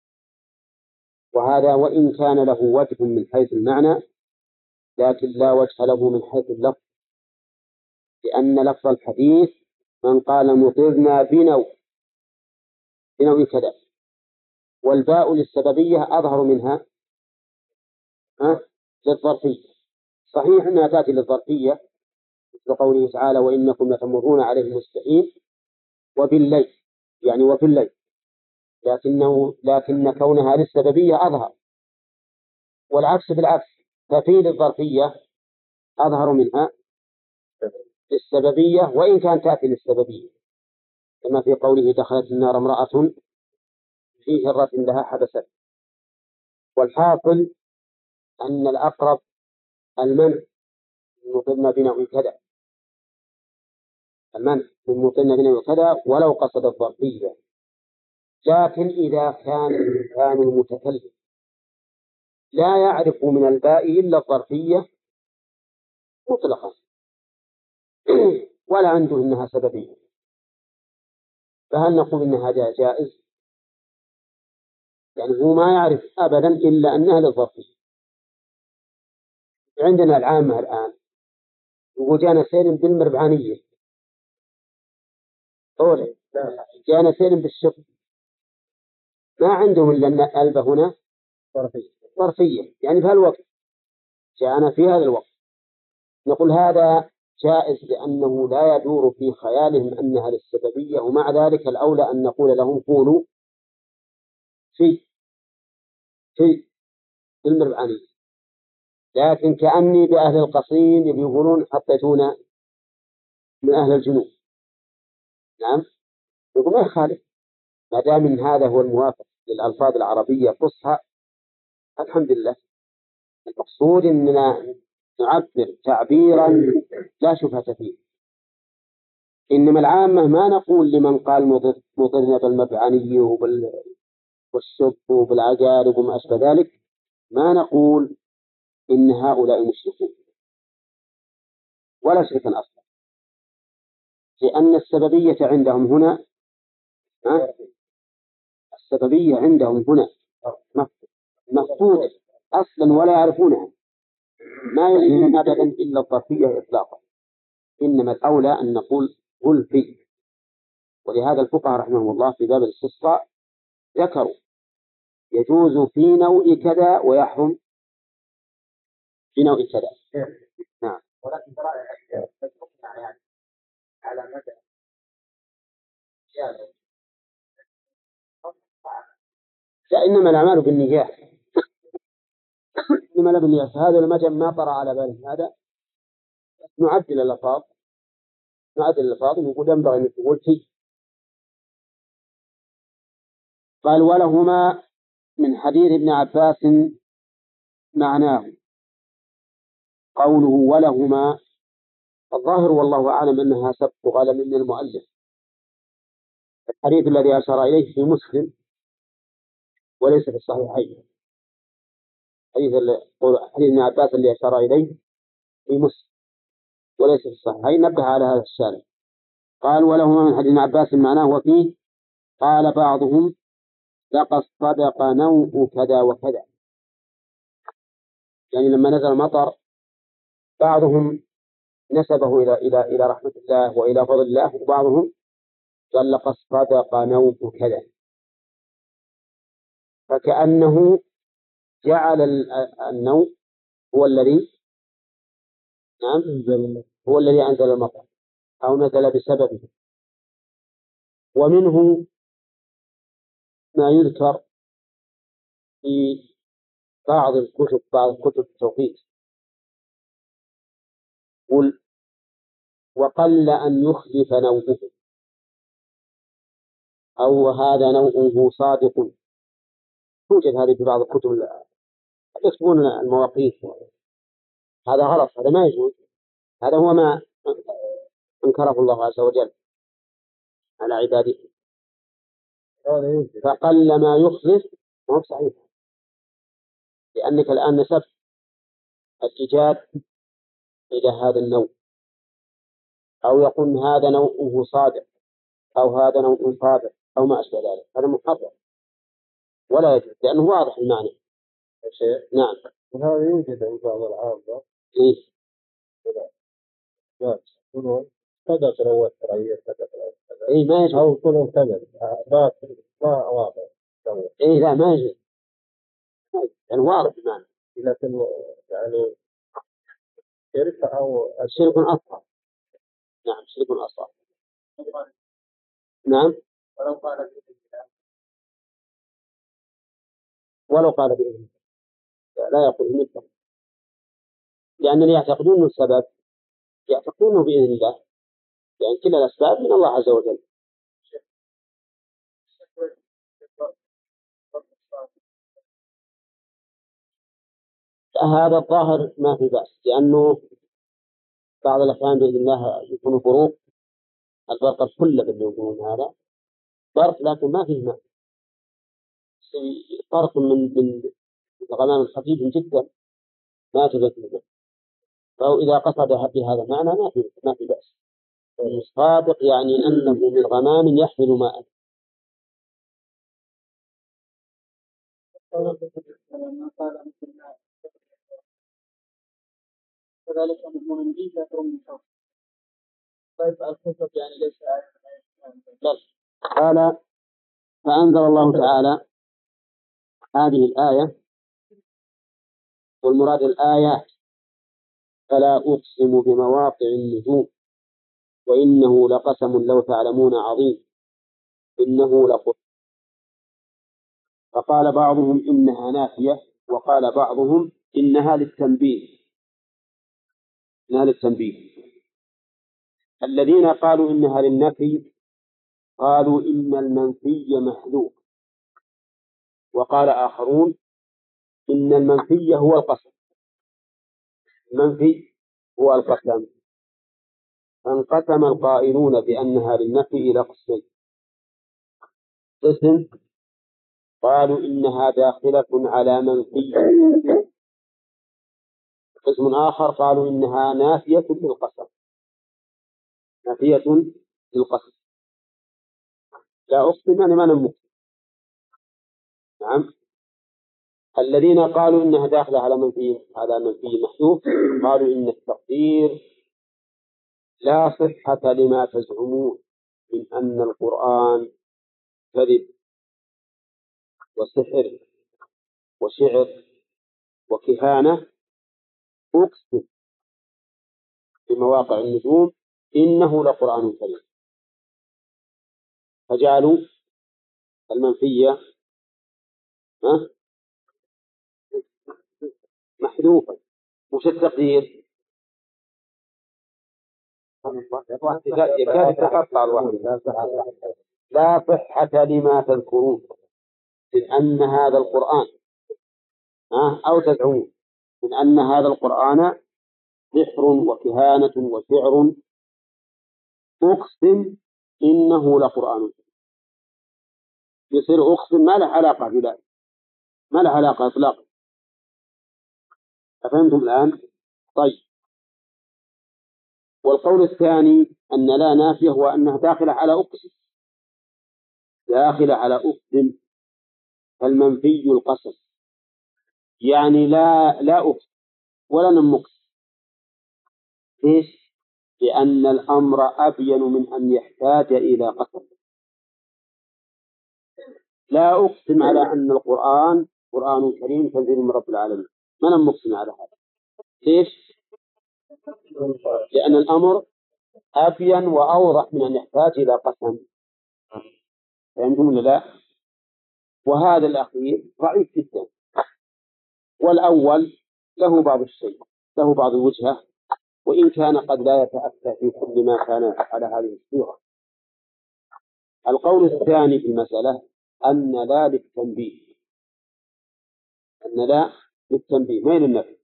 وهذا وإن كان له وجه من حيث المعنى لكن لا وجه له من حيث اللفظ، لأن لفظ الحديث من قال مطرنا بنوء بنوء كذا، والباء للسببية أظهر منها أه؟ للظرفية. صحيح أنها تأتي للظرفية مثل قوله تعالى وإنكم لتمرون عليهم مصبحين وبالليل، يعني وفي الليل، لكنه لكن كونها للسببية أظهر، والعكس بالعكس، ففي للظرفية أظهر منها للسببية وإن كان تأتي للسببية، كما في قوله دخلت النار امرأة في هرة لها حبست. والحاصل أن الأقرب المنع من مطرنا بنوء كذا المنع من مطرنا بنوء كذا ولو قصد الظرفية، لكن إذا كان الإنسان المتكلم لا يعرف من الباء إلا الظرفية مطلقا ولا عنده إنها سببية، فهل نقول إن هذا جائز؟ يعني هو ما يعرف أبدا إلا أنها للظرفية. عندنا العامة الآن وجانا سالم بالمربعانية أولا جانا سالم بالشق، ما عندهم إلا أن ألبة هنا ظرفية، يعني في هالوقت جاءنا في هذا الوقت، نقول هذا جائز لأنه لا يدور في خيالهم أنها للسببية، ومع ذلك الأولى أن نقول لهم قولوا في في بالمربعانية، لكن كأني بأهل القصيم يقولون حطيتونا من أهل الجنوب. نعم، يقول ما يخالف ما دام من هذا هو الموافق للألفاظ العربية الفصحى، الحمد لله. المقصود أننا نعبر تعبيرا لا شبهة فيه. إنما العامة ما نقول لمن قال مضرنا بالمبعني والسب وبالعقارب وما أشبه ذلك، ما نقول إن هؤلاء مشركون ولا شركا أصلا، لأن السببية عندهم هنا ها؟ السببية عندهم هنا مفقودة أصلا ولا يعرفونها، ما يعرفون أبدا إلا الظرفية إطلاقا. إنما الأولى أن نقول قل في. ولهذا الفقهاء رحمهم الله في باب الاستسقاء ذكروا يجوز في نوع كذا ويحرم في نوع كذا. نعم. ولكن ترى يعني على مدى لا، إنما الأعمال بالنيات. إنما لا بالنيات. هذا المجال ما طرأ على بالهم هذا. نعدل الألفاظ نعدل الألفاظ ونقول ينبغي أن تقول في. قال ولهما من حديث ابن عباس معناه. قوله ولهما الظاهر والله أعلم أنها سبق غلم من المؤلف. الحديث الذي أشار إليه في مسلم وليس في الصحيحين. حديث حديث ابن عباس اللي أشار إليه في مسلم وليس في الصحيحين، نبه على هذا الشارع. قال ولهما من حديث ابن عباس معناه وفيه قال بعضهم لقد صدق نوء كذا وكذا، يعني لما نزل المطر بعضهم نسبه إلى إلى إلى رحمة الله وإلى فضل الله، وبعضهم قال لقد صدق نوء كذا، فكأنه جعل النوء هو الذي نعم هو الذي أنزل المطر أو نزل بسببه. ومنه ما يذكر في بعض الكتب بعض كتب التوحيد قل وقل أن يخلف نوءه، أو هذا نوءه صادق. توجد هذه في بعض الكتب يكتبون المواقيت، هذا غلط، هذا ما يجوز. هذا هو ما أنكره الله عز وجل على عباده. فقل ما يخلف ما هو صحيح، لأنك الآن نسبت الإيجاد إلى هذا النوع، أو يقول هذا نوعه صادق أو هذا نوع صادق أو ما أشبه ذلك، هذا محرم ولا يجوز لأنه واضح المعنى. نعم. وهذا يوجد عند بعض العامة. إيه. لا يقولون كذا تروى الترعية كذا كذا. إيه ما يجوز. أو يقولون كذا ما ما واضح. إيه لا ما يجوز، يعني واضح المعنى. لكن يعني شرك أو الشرك أصغر. نعم شرك أصغر. نعم. ولو قال بإذن الله. ولو قال بإذن الله لا يقول مثله، لأن اللي يعتقدون السبب يعتقدونه بإذن الله، يعني كل الأسباب من الله عز وجل. هذا الظاهر ما في بأس، لأنه بعض الأحيان بإذن الله يكون فروق. البرق الكل باللي يقولون هذا برق لكن ما فيه ماء، فرق من من الغمام خفيف جدا ما تبت منه، فهو إذا قصد بهذا المعنى ما في ما في بأس. الصادق يعني أنه من غمام يحمل ماء. كذلك أنه من جيد لا ترون من طيب الكتب يعني ليس بل قال فأنزل الله تعالى هذه الآية، والمراد الآيات فلا أقسم بمواقع النجوم وإنه لقسم لو تعلمون عظيم إنه لقسم. فقال بعضهم إنها نافية وقال بعضهم إنها للتنبيه إنها للتنبيه الذين قالوا إنها للنفي قالوا إن المنفي محذوف، وقال آخرون إن المنفي هو القسم، المنفي هو القسم. فانقسم القائلون بأنها للنفي إلى قسمين: قسم قالوا إنها داخلة على منفي، قسم آخر قالوا إنها نافية للقسم، نافية للقسم. لا أقسم يعني ما نمك. نعم. الذين قالوا إنها داخلة على منفي على منفي محذوف قالوا إن التقدير لا صحة لما تزعمون من أن القرآن كذب وسحر وشعر وكهانة. أقسم بمواقع النجوم إنه لقرآن كريم، فجعلوا المنفية محذوفا. وش التقدير؟ يكاد يتقطع الواحد. لا صحة لما تذكرون من أن هذا القرآن أو تزعمون من أن هذا القرآن سحر وكهانة وشعر. أقسم إنه لقرآن. يصير أقسم ما له علاقة بلا ما له علاقة إطلاقا. أفهمتم الآن؟ طيب. والقول الثاني أن لا نافية هو أنها داخلة على أقسم، داخلة على أقسم، فالمنفي القسم، يعني لا لا أقسم ولا نمقسم. ليش؟ لأن الأمر أبين من أن يحتاج إلى قسم. لا أقسم على أن القرآن قرآن كريم تنزيل من رب العالمين، ما نمقسم على هذا. ليش؟ لأن الأمر أبين وأوضح من أن يحتاج إلى قسم. فهمتم ولا لا؟ وهذا الأخير ضعيف جدا، والأول له بعض الشيء، له بعض الوجهة، وإن كان قد لا يتأتى في كل ما كان على هذه الصورة. القول الثاني في المسألة أن لا للتنبيه، أن لا للتنبيه ما للنفي،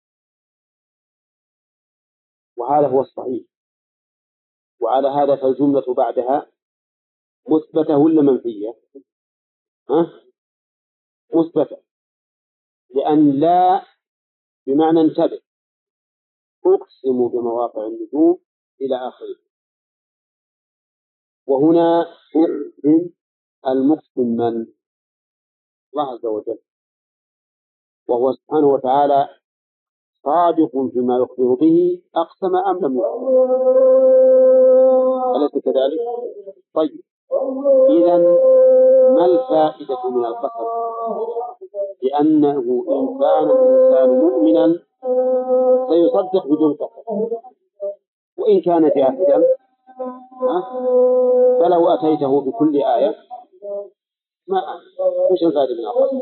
وهذا هو الصحيح. وعلى هذا فالجملة بعدها مثبتة ولا منفية؟ ها؟ مثبتة، لأن لا بمعنى انتبه، أقسم بمواقع النجوم إلى آخره. وهنا أقسم المقسم من؟ الله عز وجل، وهو سبحانه وتعالى صادق فيما يخبر به. أقسم أم لم يقسم؟ أليس كذلك؟ طيب، إذن ما الفائدة من القسم؟ لأنه إن كان الإنسان مؤمنا سيصدق بدون قسم، وإن كان جاهلا فلو أتيته بكل آية ما مش الفائدة من القسم.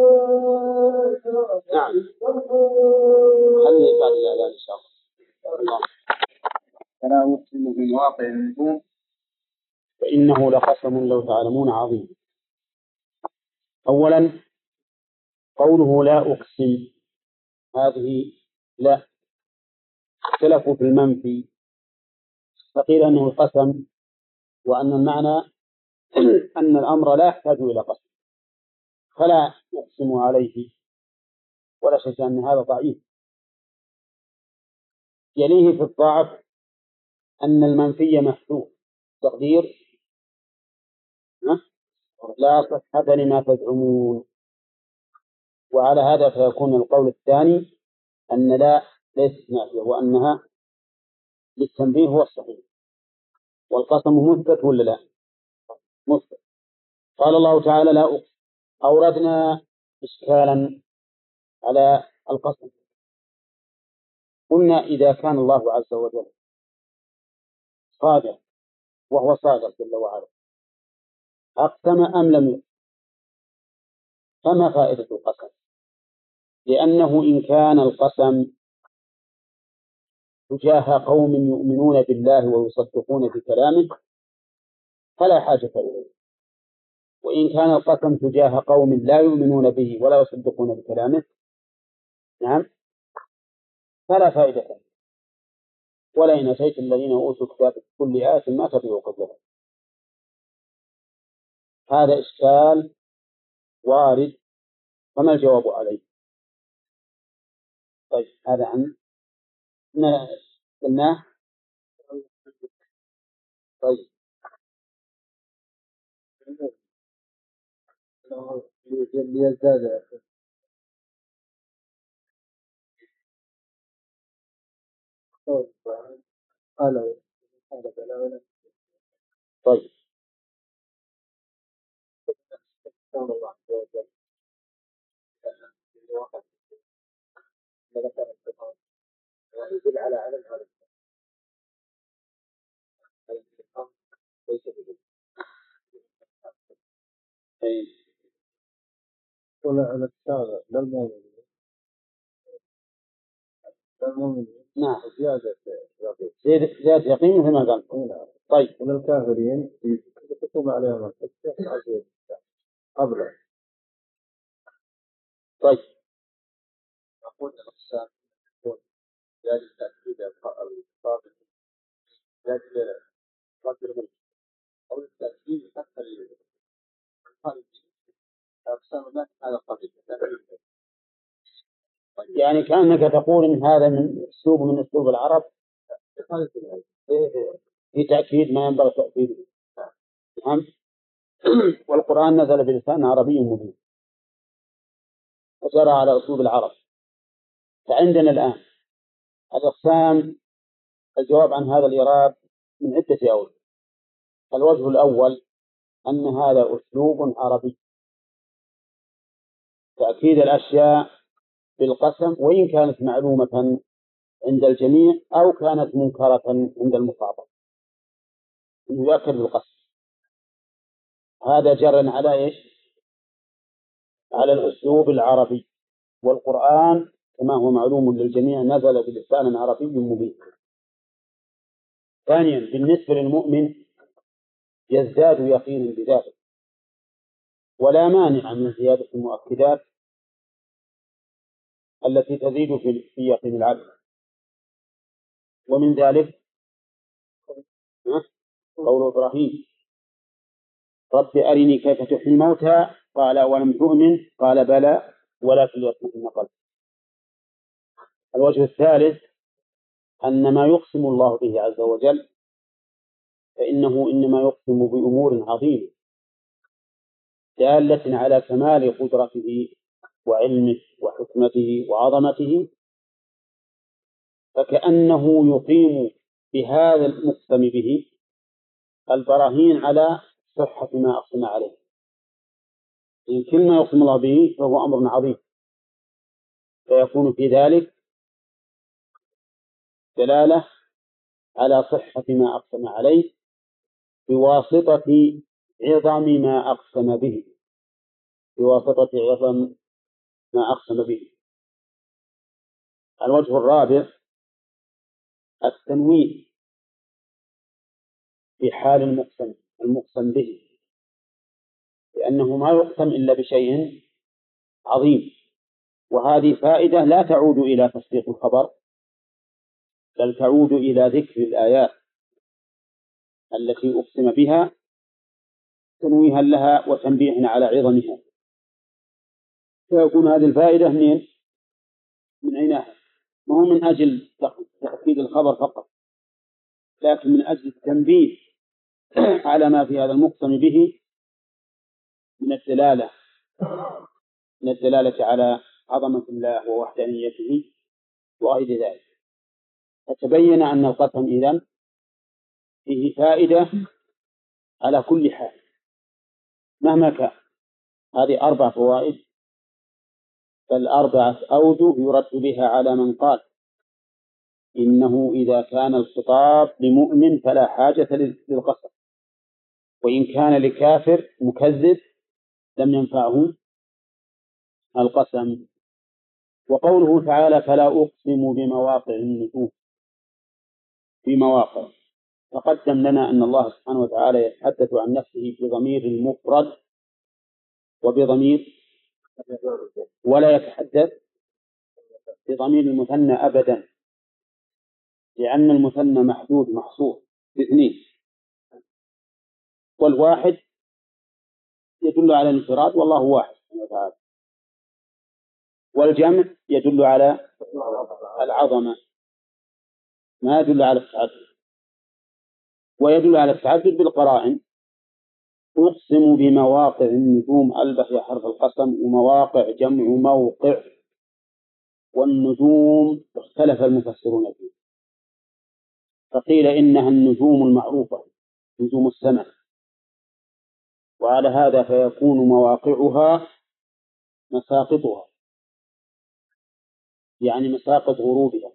نعم. خلي بعد الإعلان إن شاء الله. فلا أقسم بمواقع النجوم فإنه لقسم لو تعلمون عظيم. أولا قوله لا أقسم، هذه لا اختلفوا في المنفي، فقيل أنه القسم، وأن المعنى أن الأمر لا يحتاج إلى قسم، فلا يقسم عليه، ولا شك أن هذا ضعيف. يليه في الضعف أن المنفي محذوف، تقدير لا صحة لما تزعمون. وعلى هذا فيكون القول الثاني أن لا ليست نافية، وأنها للتنبيه هو الصحيح. والقسم مثبت ولا لا؟ مثبت. قال الله تعالى لا أقسم. أوردنا إشكالا على القسم. قلنا إذا كان الله عز وجل صادق، وهو صادق جل وعلا، أقسم أم لم يقسم؟ فما فائدة القسم؟ لأنه إن كان القسم تجاه قوم يؤمنون بالله ويصدقون بكلامه فلا حاجة إليه، وإن كان القسم تجاه قوم لا يؤمنون به ولا يصدقون بكلامه نعم فلا فائدة له. ولئن أتيت الذين أوتوا الكتاب بكل آية ما تبعوا قبلها. هذا إشكال وارد، فما الجواب عليه؟ طيب هذا عن قلناه. طيب ليزداد قال طيب الله عز وجل يدل على علم هذا الانتقام ليس به ولا على التابع لا المؤمن لا المؤمن نعم زيادة زيادة زيادة يقين مثل ما قال. طيب ولا الكافرين يكتب عليهم قبله. طيب أقول الإنسان يكون زيادة تأكيد الخطاب زيادة قدر أو التأكيد حتى الخارج أقسام الناس هذا القبيل. يعني كأنك تقول إن هذا من أسلوب من أسلوب العرب في تأكيد ما ينبغي تأكيده. نعم. والقرآن نزل بلسان عربي مبين وجرى على أسلوب العرب. فعندنا الآن الأقسام الجواب عن هذا الإعراب من عدة أوجه. الوجه الأول أن هذا أسلوب عربي تأكيد الأشياء بالقسم وإن كانت معلومة عند الجميع أو كانت منكرة عند المخاطب يؤكد بالقسم. هذا جر على إيش؟ على الأسلوب العربي، والقرآن كما هو معلوم للجميع نزل بلسان عربي مبين. ثانيا بالنسبة للمؤمن يزداد يقينا بذلك، ولا مانع من زيادة المؤكدات التي تزيد في يقين العبد. ومن ذلك قول إبراهيم رب أرني كيف تحيي الموتى قال ولم تؤمن قال بلى ولكن ليطمئن قلبي. الوجه الثالث أن ما يقسم الله به عز وجل فإنه إنما يقسم بأمور عظيمة دالة على كمال قدرته وعلمه وحكمته وعظمته، فكأنه يقيم بهذا المقسم به البراهين على صحة ما أقسم عليه. إن كل ما يقسم الله به فهو أمر عظيم، فيكون في ذلك دلالة على صحة ما أقسم عليه بواسطة عظم ما أقسم به بواسطة عظم ما أقسم به. الوجه الرابع التنويه في حال المقسم المقسم به، لأنه ما يقسم إلا بشيء عظيم، وهذه فائدة لا تعود إلى تصديق الخبر بل تعود إلى ذكر الآيات التي أقسم بها تنويها لها وتنبيها على عظمها. فيكون هذه الفائدة من من عينها، ما هو من أجل تأكيد الخبر فقط، لكن من أجل التنبيه على ما في هذا المقسم به من الدلالة من الدلالة على عظمة الله ووحدانيته وغير ذلك. فتبين أن القسم إذن فيه فائدة على كل حال مهما كان. هذه أربع فوائد، بل أربعة أوجه يرد بها على من قال إنه إذا كان الخطاب لمؤمن فلا حاجة للقسم، وإن كان لكافر مكذب لم ينفعه القسم. وقوله تعالى فلا أقسم بمواقع النجوم في مواقع. تقدم لنا أن الله سبحانه وتعالى يتحدث عن نفسه بضمير المفرد وبضمير، ولا يتحدث بضمير المثنى أبدا، لأن المثنى محدود محصور باثنين، والواحد يدل على الانفراد والله واحد سبحانه وتعالى، والجمع يدل على العظمة ما يدل على التعدد، ويدل على التعدد بالقرائن. أقسم بمواقع النجوم، ألبح يا حرف القسم، ومواقع جمع موقع، والنجوم اختلف المفسرون فيه، فقيل إنها النجوم المعروفة نجوم السماء، وعلى هذا فيكون مواقعها مساقطها، يعني مساقط غروبها.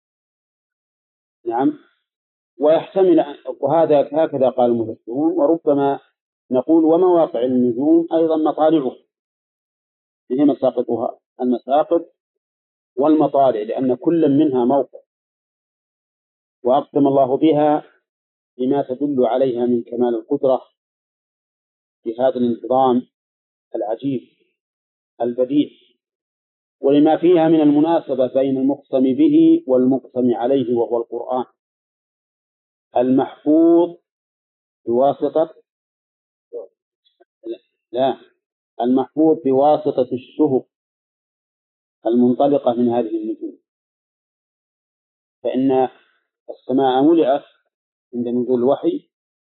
نعم، ويحتمل، وهذا هكذا قال المفسرون، وربما نقول ومواقع النجوم أيضا مطالعها، هي مساقطها، المساقط والمطالع، لأن كل منها موقع، وأقسم الله بها لما تدل عليها من كمال القدرة في هذا الانتظام العجيب البديع، ولما فيها من المناسبة بين المقسم به والمقسم عليه، وهو القرآن المحفوظ بواسطة لا المحفوظ بواسطة الشهب المنطلقة من هذه النجوم، فإن السماء ملئت عند نزول الوحي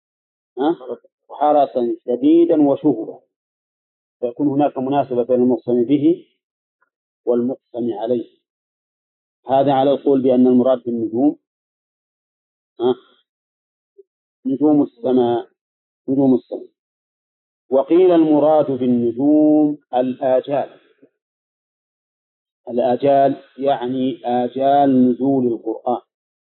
حرسا شديدا وشهبا، فيكون هناك مناسبة بين المقسم به والمقسم عليه. هذا على القول بأن المراد بالنجوم نجوم السماء نجوم السماء. وقيل المراد بالنجوم الآجال، الآجال يعني آجال نزول القرآن،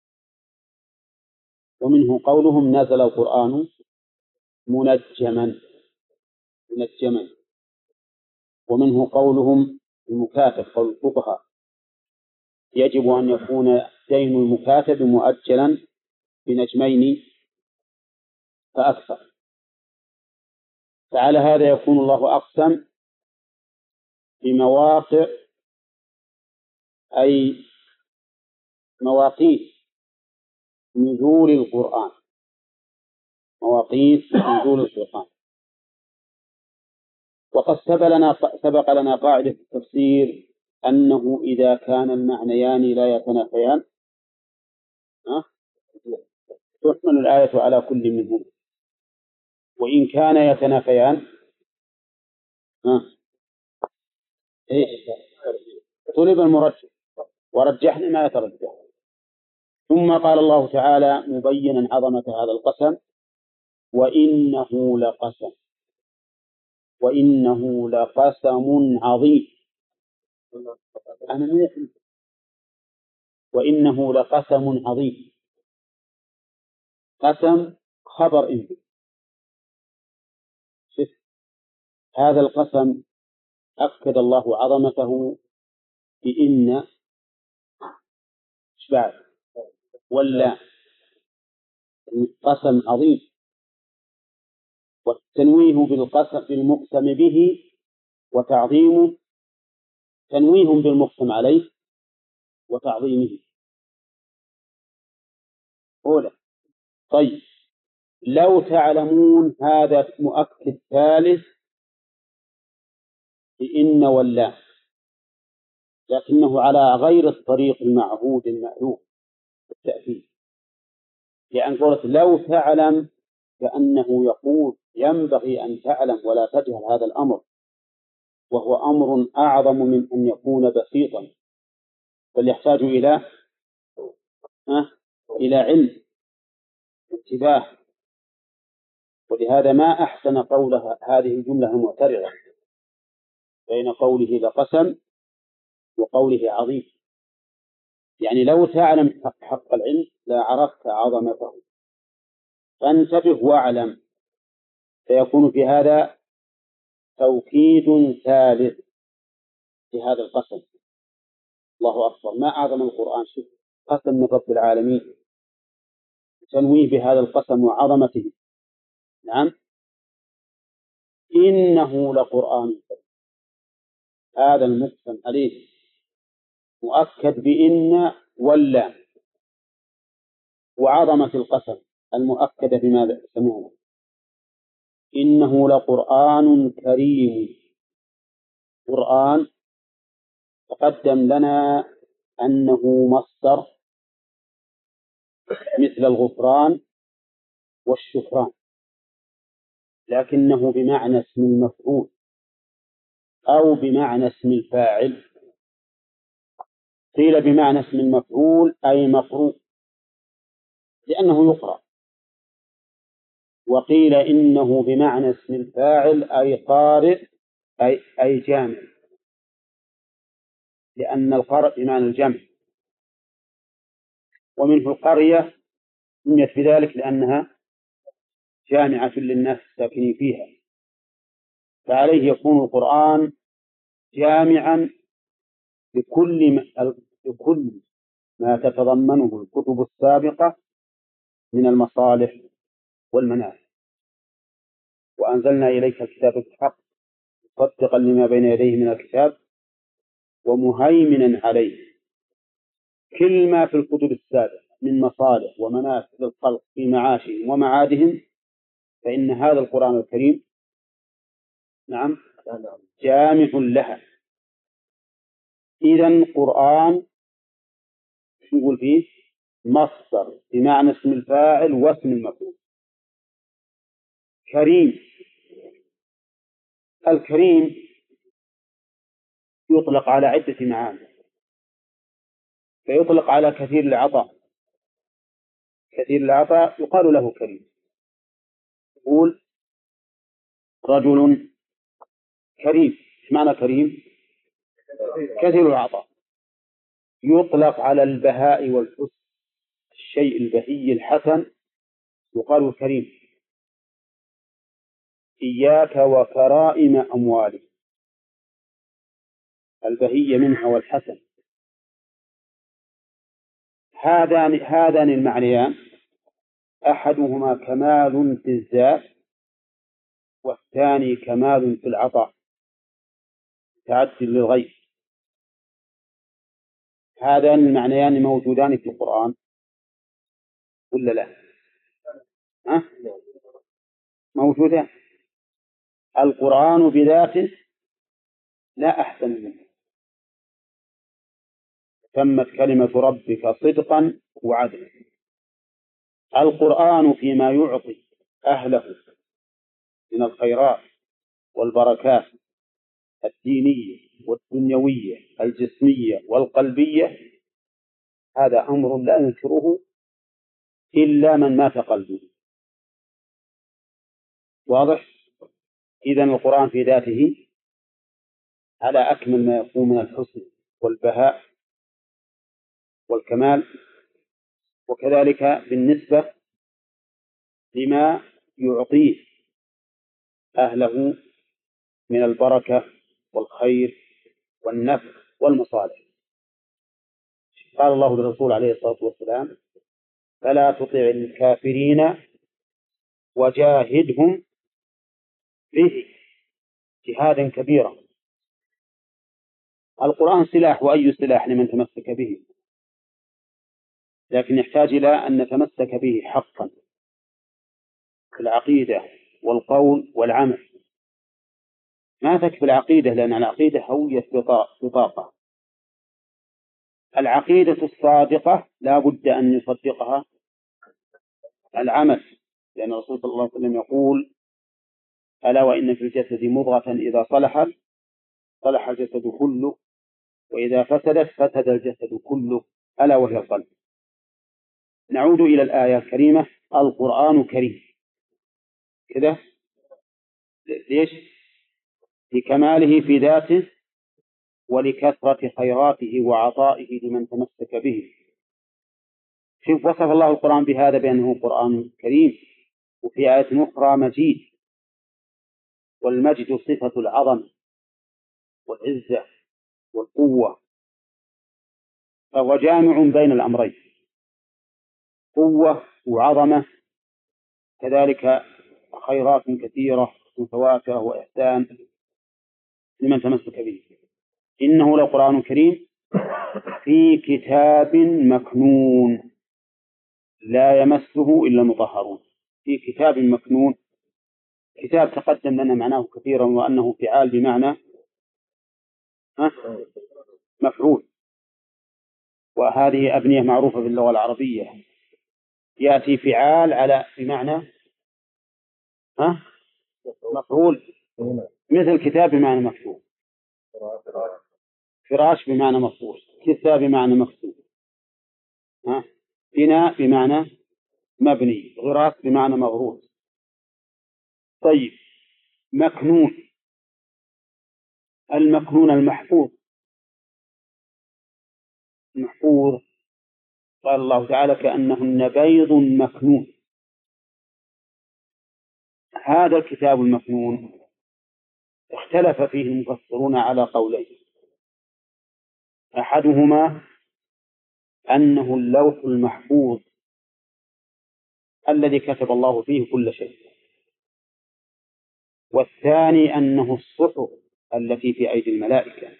ومنه قولهم نزل القرآن منجما منجما، ومنه قولهم المكاتب، قول الفقهاء يجب أن يكون دين المكاتب مؤجلا بنجمين فأكثر، فعلى هذا يكون الله أقسم بمواقع أي مواقيت نزول القرآن، مواقيت نزول القرآن. وقد سبق لنا سبق لنا قاعدة التفسير أنه إذا كان المعنيان لا يتنافيان تحمل الآية على كل منهما، وإن كان يتنافيان طلب المرجح ورجحنا ما يترجح. ثم قال الله تعالى مبينا عظمة هذا القسم وإنه لقسم وإنه لقسم عظيم. أنا ما يفهم. وإنه لقسم عظيم، قسم خبر إن شف هذا القسم أكد الله عظمته بإن شباب ولا قسم عظيم، والتنويه بالقسم بالمقسم به وتعظيمه تنويه بالمقسم عليه وتعظيمه أولى. طيب لو تعلمون هذا مؤكد ثالث بإن ولا، لكنه على غير الطريق المعهود المألوف بالتأكيد، لأن قولت لو تعلم كأنه يقول ينبغي أن تعلم ولا تجهل هذا الأمر، وهو أمر أعظم من أن يكون بسيطا، بل يحتاج إلى أه؟ إلى علم انتباه. ولهذا ما أحسن قولها هذه الجملة المعترضة بين قوله لقسم وقوله عظيم، يعني لو تعلم حق, حق العلم لا عرفت عظمته، فانتبه واعلم، فيكون في هذا توكيد ثالث في هذا القسم. الله أكبر، ما أعظم القرآن، شوف قسم من رب العالمين تنويه بهذا القسم وعظمته. نعم، إنه لقرآن كريم، هذا المقسم عليه مؤكد بإن واللام، وعظمة القسم المؤكدة بماذا سموه؟ إنه لقرآن كريم. قرآن تقدم لنا أنه مصدر مثل الغفران والشكران، لكنه بمعنى اسم المفعول أو بمعنى اسم الفاعل. قيل بمعنى اسم المفعول أي مقروء لأنه يقرأ، وقيل إنه بمعنى اسم الفاعل أي قارئ أي, أي جامع، لأن القارئ بمعنى الجمع. ومنه القرية سميت بذلك لأنها جامعة للناس الساكنين فيها، فعليه يكون القرآن جامعا لكل ما, لكل ما تتضمنه الكتب السابقة من المصالح والمنافع. وأنزلنا إليك الكتاب بالحق مصدقا لما بين يديه من الكتاب ومهيمنا عليه. كل ما في الكتب السابقة من مصالح ومنافع للخلق في معاشهم ومعادهم فإن هذا القرآن الكريم نعم جامع لها. إذن قرآن نقول فيه مصدر بمعنى اسم الفاعل واسم المفعول. كريم، الكريم يطلق على عدة معاني، فيطلق على كثير العطاء. كثير العطاء يقال له كريم. يقول رجل كريم، ايش معنى كريم؟ كثير العطاء. يطلق على البهاء والحسن، الشيء البهي الحسن يقال كريم. إياك وكرائم أموالي، البهي منها والحسن. هذان هذان المعنيان أحدهما كمال في الذات والثاني كمال في العطاء تعدي للغيب. هذان المعنيان موجودان في القرآن ولا لا؟ أه؟ موجودان. القرآن بذاته لا أحسن منه، تمت كلمة ربك صدقا وعدلا. القرآن فيما يعطي أهله من الخيرات والبركات الدينية والدنيوية الجسمية والقلبية هذا أمر لا ينكره إلا من مات قلبه. واضح؟ إذن القرآن في ذاته على أكمل ما يكون من الحسن والبهاء والكمال، وكذلك بالنسبة لما يعطيه أهله من البركة والخير والنفع والمصالح. قال الله للرسول عليه الصلاة والسلام فلا تطع الكافرين وجاهدهم به جهادا كبيرا. القرآن سلاح، وأي سلاح لمن تمسك به، لكن يحتاج إلى أن نتمسك به حقا في العقيدة والقول والعمل. ما تكفي العقيدة، لأن العقيدة هوية بطاقة. العقيدة الصادقة لا بد أن يصدقها العمل، لأن الرسول صلى الله عليه وسلم يقول ألا وإن في الجسد مضغة إذا صلحت صلح الجسد كله وإذا فسدت فسد الجسد كله ألا وهي القلب. نعود إلى الآية الكريمة. القرآن كريم كذا ليش؟ لكماله في ذاته ولكثرة خيراته وعطائه لمن تمسك به. شوف وصف الله القرآن بهذا بأنه قرآن كريم، وفي آية أخرى مجيد، والمجد صفة العظم والعزة والقوة، فهو جامع بين الأمرين. قوة وعظمة، كذلك خيرات كثيرة متواترة وإحسان لمن تمسك به. إنه لقرآن كريم في كتاب مكنون لا يمسه إلا المطهرون. في كتاب مكنون، كتاب تقدم لنا معناه كثيرا وأنه فعال بمعنى مفعول، وهذه أبنية معروفة باللغة العربية، يأتي فعال على بمعنى ها مفعول، مثل كتاب بمعنى مفعول، فراش بمعنى مفعول، كسى بمعنى مكتوب، ها بناء بمعنى مبني، غراس بمعنى مغروس. طيب، مكنون، المكنون المحفوظ، المحفوظ قال الله تعالى كأنهن بيض مكنون. هذا الكتاب المكنون اختلف فيه المفسرون على قولين، أحدهما أنه اللوح المحفوظ الذي كتب الله فيه كل شيء، والثاني أنه الصحف التي في أيدي الملائكة،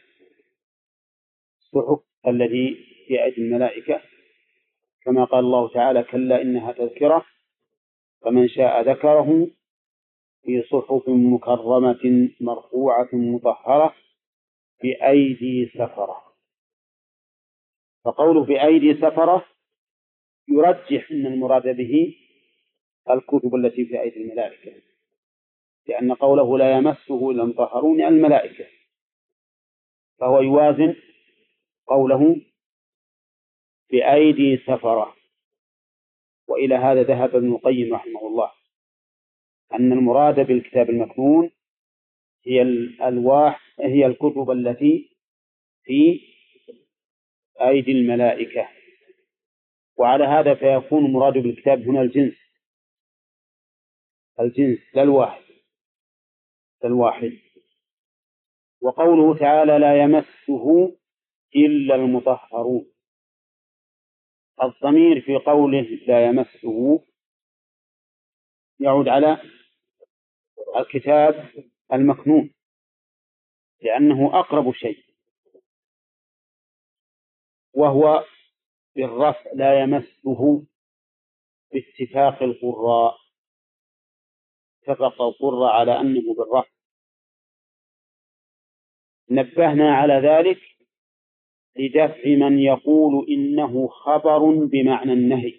الصحف التي في أيدي الملائكة، كما قال الله تعالى كلا إنها تذكرة فمن شاء ذكره في صحف مكرمة مرفوعة مطهرة بأيدي سفرة. فقوله بأيدي سفرة يرجح أن المراد به الكتب التي في أيدي الملائكة، لأن قوله لا يمسه إلا المطهرون الملائكة، فهو يوازن قوله بأيدي سفرة. وإلى هذا ذهب ابن القيم رحمه الله، أن المراد بالكتاب المكنون هي الألواح، هي الكتب التي في أيدي الملائكة. وعلى هذا فيكون المراد بالكتاب هنا الجنس، الجنس لا الواحد، الواحد. وقوله تعالى لا يمسه إلا المطهرون، الضمير في قوله لا يمسه يعود على الكتاب المكنون، لأنه أقرب شيء، وهو بالرفع لا يمسه باتفاق القراء، اتفق القراء على أنه بالرفع. نبهنا على ذلك لدفع من يقول إنه خبر بمعنى النهي،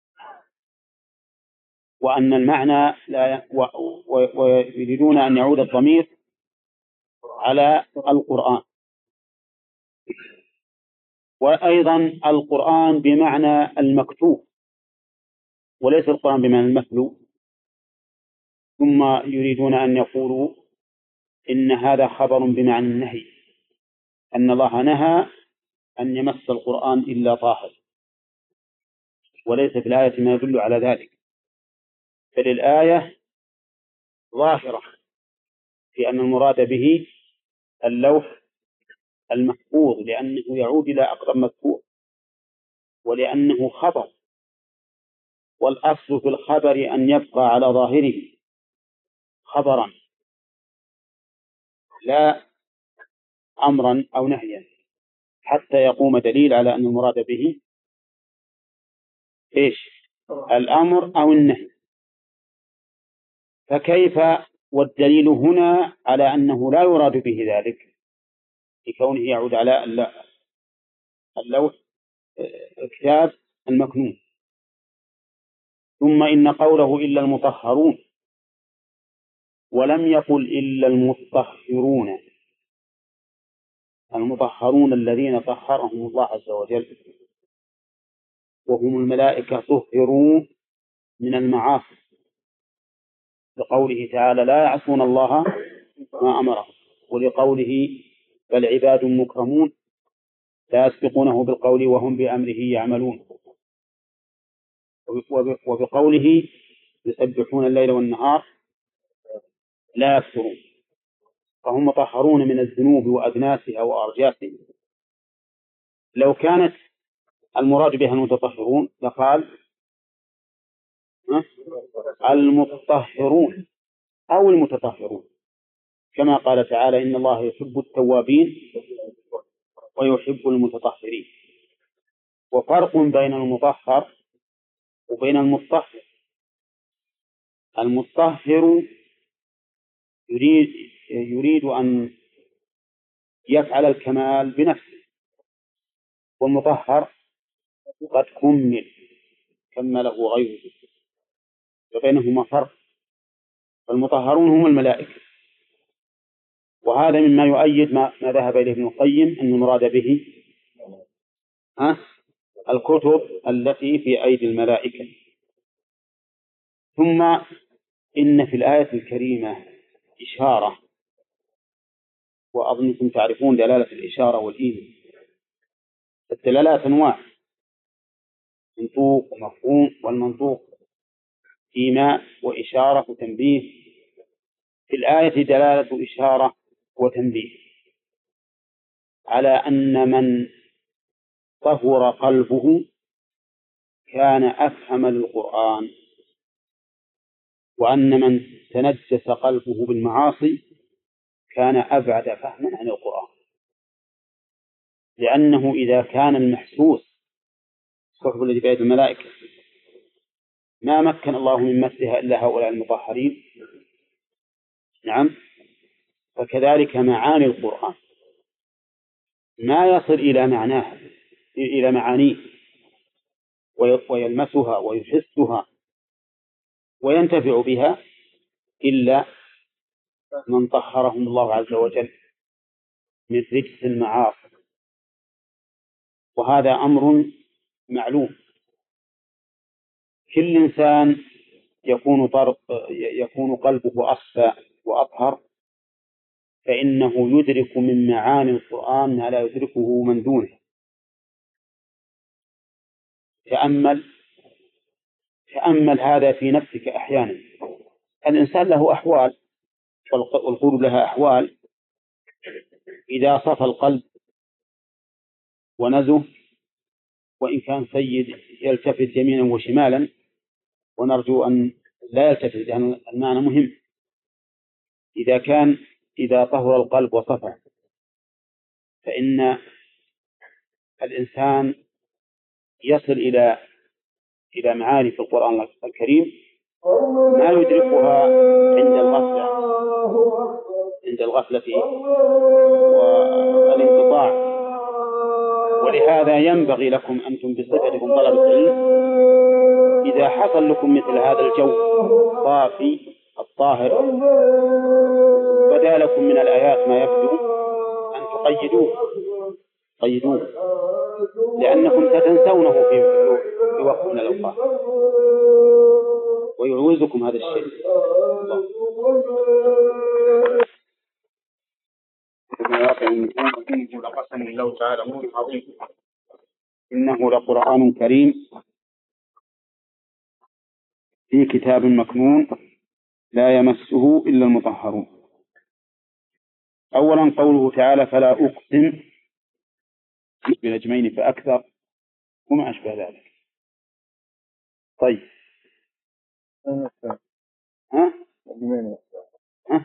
وأن المعنى لا ويريدون أن يعود الضمير على القرآن. وأيضا القرآن بمعنى المكتوب وليس القرآن بمعنى المتلو، ثم يريدون أن يقولوا إن هذا خبر بمعنى النهي، أن الله نهى أن يمس القرآن إلا طاهر، وليس في الآية ما يدل على ذلك، بل الآية ظاهرة في أن المراد به اللوح المحفوظ، لأنه يعود إلى أقرب مذكور، ولأنه خبر، والأصل في الخبر أن يبقى على ظاهره خبرا لا أمرا أو نهيا، حتى يقوم دليل على أن المراد به إيش؟ الأمر أو النهي. فكيف والدليل هنا على أنه لا يراد به ذلك لكونه يعود على اللوح الكتاب المكنون. ثم إن قوله إلا المطهرون ولم يقل إلا المطهرون، المطهرون الذين طهرهم الله عز وجل، وهم الملائكة طهروا من المعاصي، لقوله تعالى لا يعصون الله ما أمرهم، ولقوله بل عباد مكرمون لا يسبقونه بالقول وهم بأمره يعملون، وبقوله يسبحون الليل والنهار لا يفترون، فهم مطهرون من الذنوب وأدناسها وأرجاسها. لو كانت المراد بها المتطهرون لقال المطهرون أو المتطهرون، كما قال تعالى إن الله يحب التوابين ويحب المتطهرين. وفرق بين المطهر وبين المطهر. المطهر يريد يريد أن يفعل الكمال بنفسه، والمطهر قد كمل كمله غيره، فبينهما فرق. فالمطهرون هم الملائكة، وهذا مما يؤيد ما ذهب إليه ابن القيم أن المراد به الكتب التي في أيدي الملائكة. ثم إن في الآية الكريمة إشارة، وأظنكم تعرفون دلالة الإشارة والإيمان. الدلالات أنواع: منطوق ومفهوم، والمنطوق إيماء وإشارة وتنبيه. في الآية دلالة إشارة وتنبيه على أن من طهر قلبه كان أفهم للقرآن، وأن من تنجس قلبه بالمعاصي كان أبعد فهما عن القرآن، لأنه إذا كان المحسوس الصحب الذي بيد الملائكة ما مكن الله من مسها إلا هؤلاء المطهرين، نعم، فكذلك معاني القرآن ما يصل إلى معناها إلى معانيه ويلمسها ويحسها وينتفع بها إلا من طهرهم الله عز وجل من رجس المعاصي. وهذا أمر معلوم. كل إنسان يكون طرق يكون قلبه أصفى وأطهر فإنه يدرك من معاني القرآن ما لا يدركه من دونه. تأمل تأمل هذا في نفسك أحيانا. الإنسان له أحوال والقلوب لها أحوال. إذا صفى القلب ونزه، وإن كان سيد يلتفت يمينا وشمالا، ونرجو أن لا يلتفت لأن المعنى مهم. إذا كان إذا طهر القلب وصفى فإن الإنسان يصل إلى إلى معاني في القرآن الكريم ما يدركها عند الغفلة عند الغفلة والانقطاع. ولهذا ينبغي لكم أنتم بصفتكم طلبة العلم إذا حصل لكم مثل هذا الجو الصافي الطاهر بدا لكم من الآيات ما يبدو أن تقيدوه قيدوه لأنكم ستنسونه في في وقت من الأوقات ويعوزكم هذا الشيء. إنه لقرآن كريم في كتاب مكنون لا يمسه إلا المطهرون. أولا قوله تعالى فلا أقسم بنجمين فأكثر وما أشبه ذلك. طيب ها؟ ها؟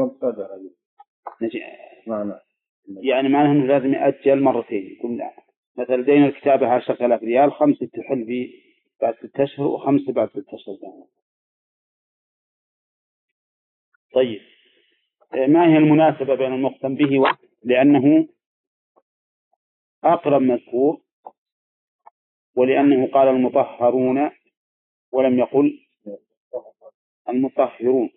يعني معناه أنه لازم يأجل مرتين. يقول لا مثلا دين الكتابة عشرة آلاف ريال، خمسة تحل في بعد ستة أشهر وخمسة بعد ستة أشهر. طيب ما هي المناسبة بين المقسم به و... لأنه أقرب مذكور، ولأنه قال المطهرون ولم يقل المطهرون،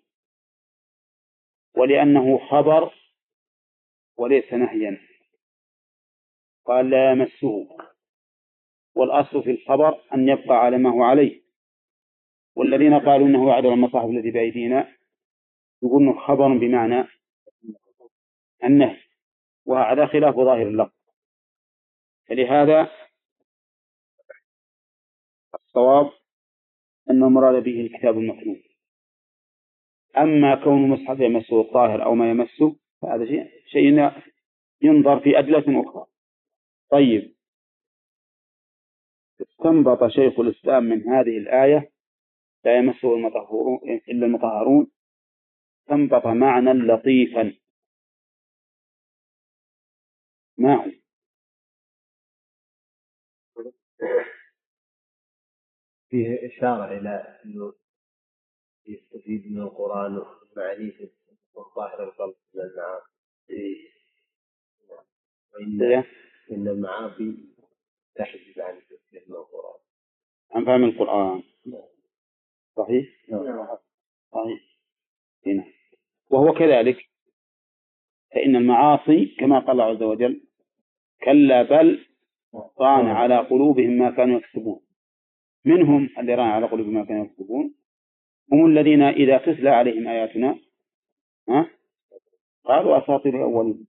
ولأنه خبر وليس نهيا قال لا يمسه، والأصل في الخبر أن يبقى على ما هو عليه. والذين قالوا إنه يعدل المصاحف الذي بأيدينا يقول إنه خبر بمعنى النهي، وهذا خلاف ظاهر اللفظ. فلهذا الصواب أن المراد به الكتاب المكنون. أما كون المصحف يمسه الطاهر أو ما يمسه فهذا شيء شيء ينظر في أدلة أخرى. طيب استنبط شيخ الإسلام من هذه الآية لا يمسه المطهرون إلا المطهرون استنبط معنى لطيفا. ما هو؟ فيه إشارة إلى أنه يستفيد من القرآن معانيه وظاهر القلب من المعاصي، وإن إن المعاصي تحجب عن التفكير من القرآن، عن فهم القرآن. صحيح؟ صحيح. هنا وهو كذلك، فإن المعاصي كما قال الله عز وجل كلا بل ران على قلوبهم ما كانوا يكسبون. منهم اللي ران على قلوبهم ما كانوا يكسبون هم الذين إذا تتلى عليهم آياتنا ها قالوا أساطير الأولين،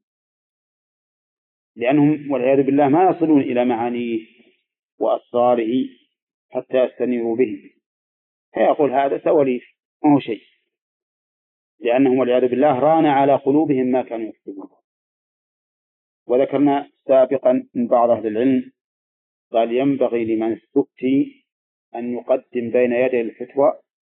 لأنهم والعياذ بالله ما يصلون إلى معانيه وأسراره حتى يستنيروا به، فيقول هذا سواليف ما هو شيء، لأنهم والعياذ بالله ران على قلوبهم ما كانوا يكسبون. وذكرنا سابقا من بعض أهل العلم قال ينبغي لمن استفتي أن يقدم بين يدي الفتوى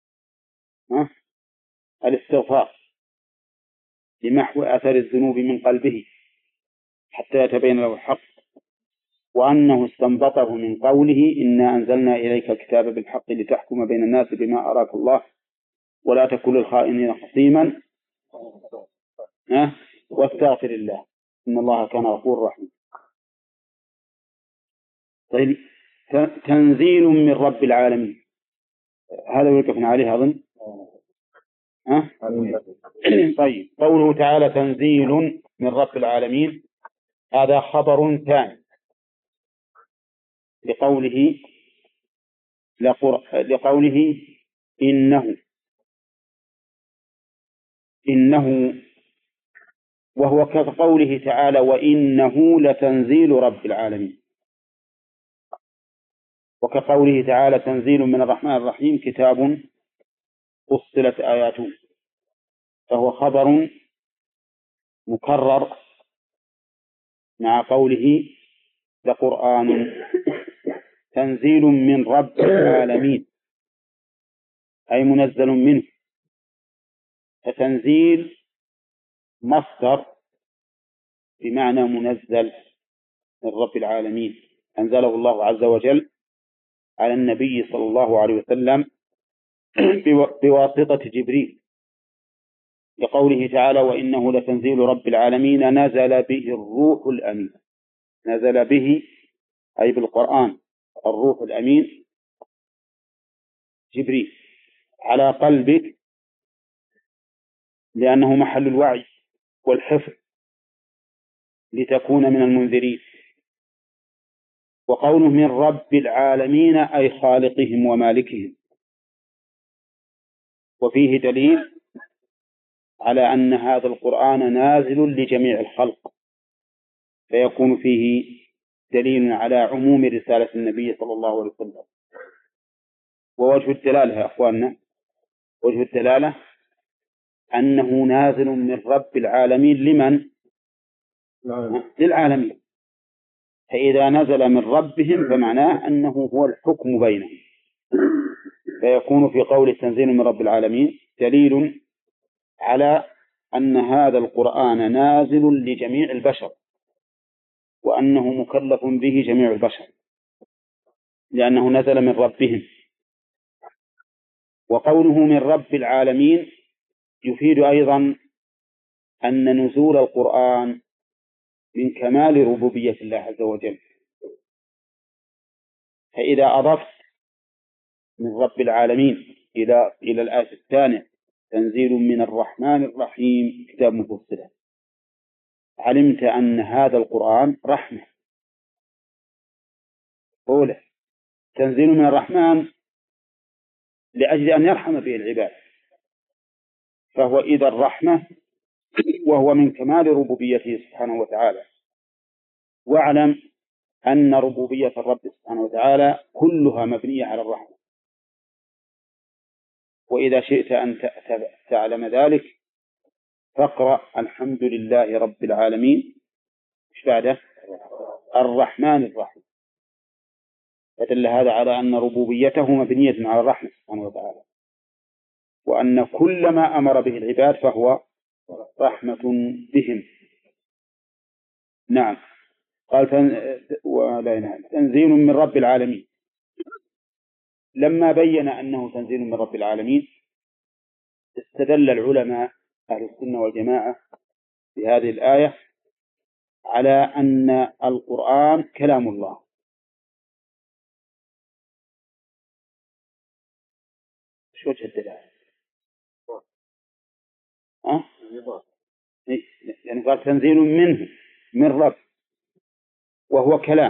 الاستغفار لمحو أثر الذنوب من قلبه حتى يتبين له الحق، وأنه استنبطه من قوله إنا أنزلنا إليك الكتاب بالحق لتحكم بين الناس بما أراك الله ولا تكن للخائنين خصيما واستغفر الله إن الله كان غفورا رحيما. طيب تنزيل من رب العالمين هذا وقفنا عليه أظن. ها؟ طيب قوله تعالى تنزيل من رب العالمين هذا خبر ثاني لقوله لقوله إنه إنه وهو كقوله تعالى وإنه لتنزيل رب العالمين، وكقوله تعالى تنزيل من الرحمن الرحيم كتاب فصلت آياته، فهو خبر مكرر مع قوله لقرآن تنزيل من رب العالمين أي منزل منه. فتنزيل مصدر بمعنى منزل من رب العالمين أنزله الله عز وجل على النبي صلى الله عليه وسلم بواسطة جبريل، لقوله تعالى وإنه لتنزيل رب العالمين نزل به الروح الأمين. نزل به أي بالقرآن الروح الأمين جبريل على قلبك لأنه محل الوعي والحفظ لتكون من المنذرين. وقوله من رب العالمين أي خالقهم ومالكهم، وفيه دليل على أن هذا القرآن نازل لجميع الخلق، فيكون فيه دليل على عموم رسالة النبي صلى الله عليه وسلم. ووجه الدلالة يا أخواننا وجه الدلالة أنه نازل من رب العالمين لمن؟ للعالمين، فإذا نزل من ربهم فمعناه أنه هو الحكم بينهم، فيكون في قول التنزيل من رب العالمين دليل على أن هذا القرآن نازل لجميع البشر وأنه مكلف به جميع البشر لأنه نزل من ربهم. وقوله من رب العالمين يفيد أيضا أن نزول القرآن من كمال ربوبية الله عز وجل، فإذا أضفت من رب العالمين إلى إلى الآية الثانية تنزيل من الرحمن الرحيم كتاب مفصل علمت أن هذا القرآن رحمة أولى، تنزيل من الرحمن لأجل أن يرحم به العباد، فهو إذا الرحمة وهو من كمال ربوبيته سبحانه وتعالى. واعلم أن ربوبية الرب سبحانه وتعالى كلها مبنية على الرحمة، وإذا شئت أن تعلم ذلك فاقرأ الحمد لله رب العالمين إيش بعده الرحمن الرحيم، فدل هذا على أن ربوبيته مبنية على الرحمة سبحانه وتعالى. وأن كل ما أمر به العباد فهو رحمة بهم. نعم. قال تنزيل من رب العالمين. لما بين أنه تنزيل من رب العالمين استدل العلماء أهل السنة والجماعة بهذه الآية على أن القرآن كلام الله. شو وجه الدلالة؟ أه؟ يعني قال تنزيل منه من رب وهو كلام.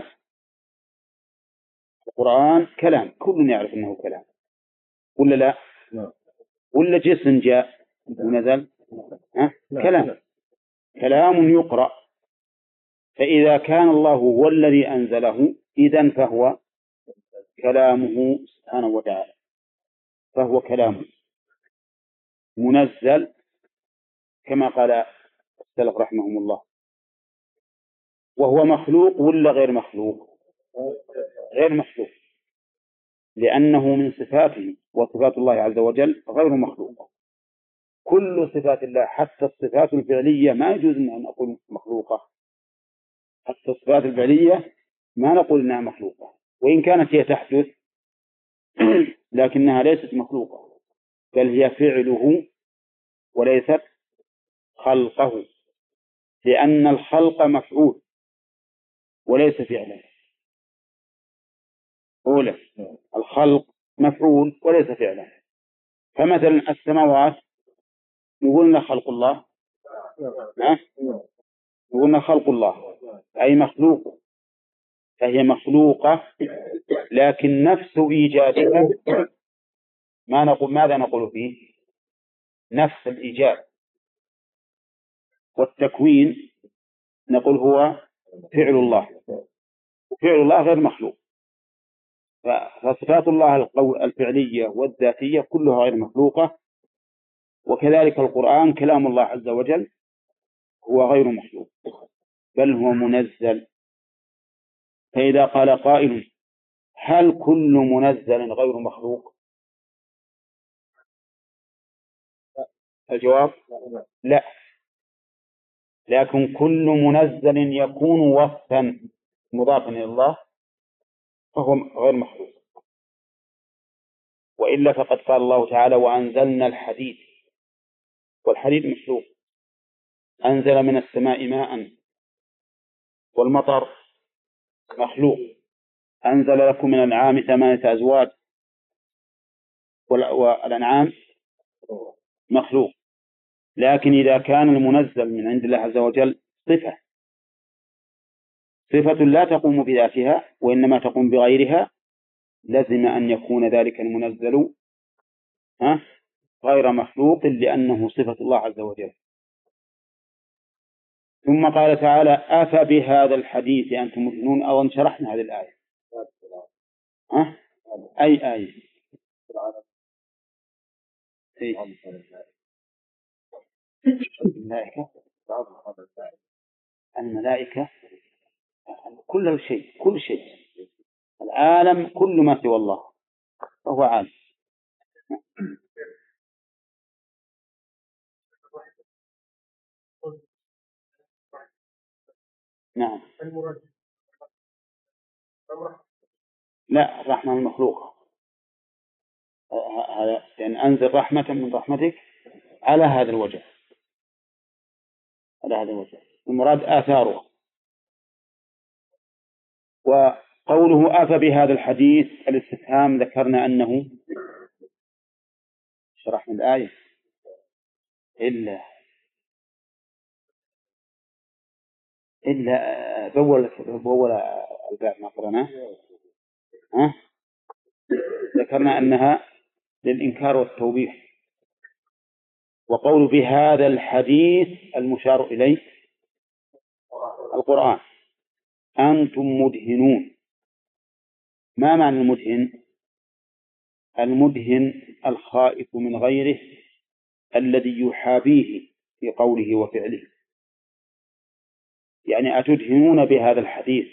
القرآن كلام، كل يعرف أنه كلام ولا لا؟ ولا جسم جاء ونزل؟ أه؟ كلام، كلام يقرأ. فإذا كان الله هو الذي أنزله إذن فهو كلامه سبحانه وتعالى، فهو كلامه منزل كما قال السلف رحمهم الله. وهو مخلوق ولا غير مخلوق؟ غير مخلوق، لأنه من صفاته، وصفات الله عز وجل غير مخلوقة. كل صفات الله حتى الصفات الفعلية ما يجوز أن نقول مخلوقة، حتى الصفات الفعلية ما نقول أنها مخلوقة، وإن كانت هي تحدث لكنها ليست مخلوقة، بل هي فعله وليست خلقه، لأن الخلق مفعول وليس فعلا. أولا الخلق مفعول وليس فعلا. فمثلا السماوات نقولنا خلق الله، نقولنا خلق الله أي مخلوق، فهي مخلوقة، لكن نفس إيجادها ما نقول. ماذا نقول فيه؟ نفس الإيجاد والتكوين نقول هو فعل الله، وفعل الله غير مخلوق. فصفات الله الفعلية والذاتية كلها غير مخلوقة، وكذلك القرآن كلام الله عز وجل هو غير مخلوق بل هو منزل. فإذا قال قائل هل كل منزل غير مخلوق؟ الجواب لا، لكن كل منزل يكون وصفا مضافا إلى الله فهو غير مخلوق. وإلا فقد قال الله تعالى وأنزلنا الحديد، والحديد مخلوق. أنزل من السماء ماء، والمطر مخلوق. أنزل لكم من الأنعام ثمانية أزواج، والأنعام مخلوق. لكن إذا كان المنزل من عند الله عز وجل صفة صفة لا تقوم بذاتها وإنما تقوم بغيرها، لازم أن يكون ذلك المنزل غير مخلوق لأنه صفة الله عز وجل. ثم قال تعالى أفبهذا الحديث أنتم مدهنون. أو شرحنا هذه الآية. أه؟ أي آية؟ الملائكة الملائكة كل شيء كل شيء العالم كل ما سوى الله فهو عالم. نعم. لا، الرحمة المخلوقة. هذا يعني أنزل رحمة من رحمتك على هذا الوجه، على هذا الوجه المراد آثاره. وقوله آفى بهذا الحديث الاستفهام ذكرنا أنه شرحنا الآية إلا إلا بول بول الباب ما قرأناه. ها ذكرنا أنها للإنكار والتوبيخ. وقول بهذا الحديث المشار إليه القرآن. أنتم مدهنون. ما معنى المدهن؟ المدهن الخائف من غيره الذي يحابيه في قوله وفعله. يعني أتدهنون بهذا الحديث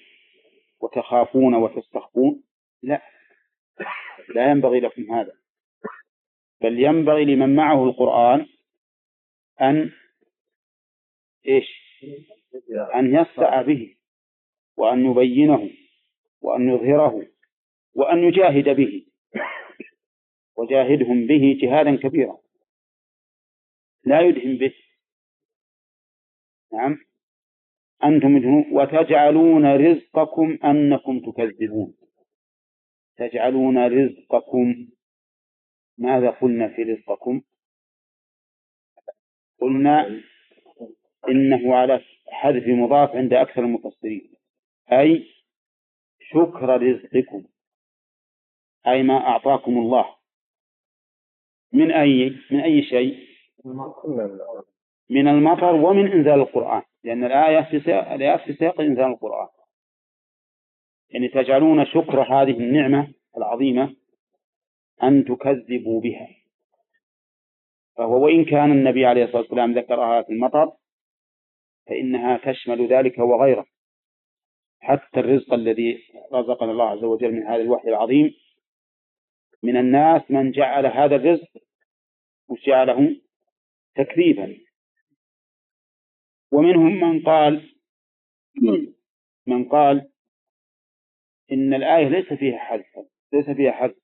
وتخافون وتستخفون؟ لا، لا ينبغي لكم هذا، بل ينبغي لمن معه القرآن أن إيش أن يسعى به وأن يبينه وأن يظهره وأن يجاهد به، وجاهدهم به جهادا كبيرا لا يدهم به. نعم. أنتم وتجعلون رزقكم أنكم تكذبون. تجعلون رزقكم، ماذا قلنا في رزقكم؟ قلنا إنه على حذف مضاف عند أكثر المفسرين، أي شكر رزقكم، أي ما أعطاكم الله من أي من أي شيء؟ من المطر ومن إنزال القرآن، لأن الآية في سياق الآيات في سياق إنزال القرآن. يعني تجعلون شكر هذه النعمة العظيمة أن تكذبوا بها. فهو وإن كان النبي عليه الصلاة والسلام ذكرها في المطر فإنها تشمل ذلك وغيره، حتى الرزق الذي رزقنا الله عز وجل من هذا الوحي العظيم. من الناس من جعل هذا الرزق وجعله تكذيبا، ومنهم من قال من قال إن الآية ليس فيها حذف ليس فيها حذف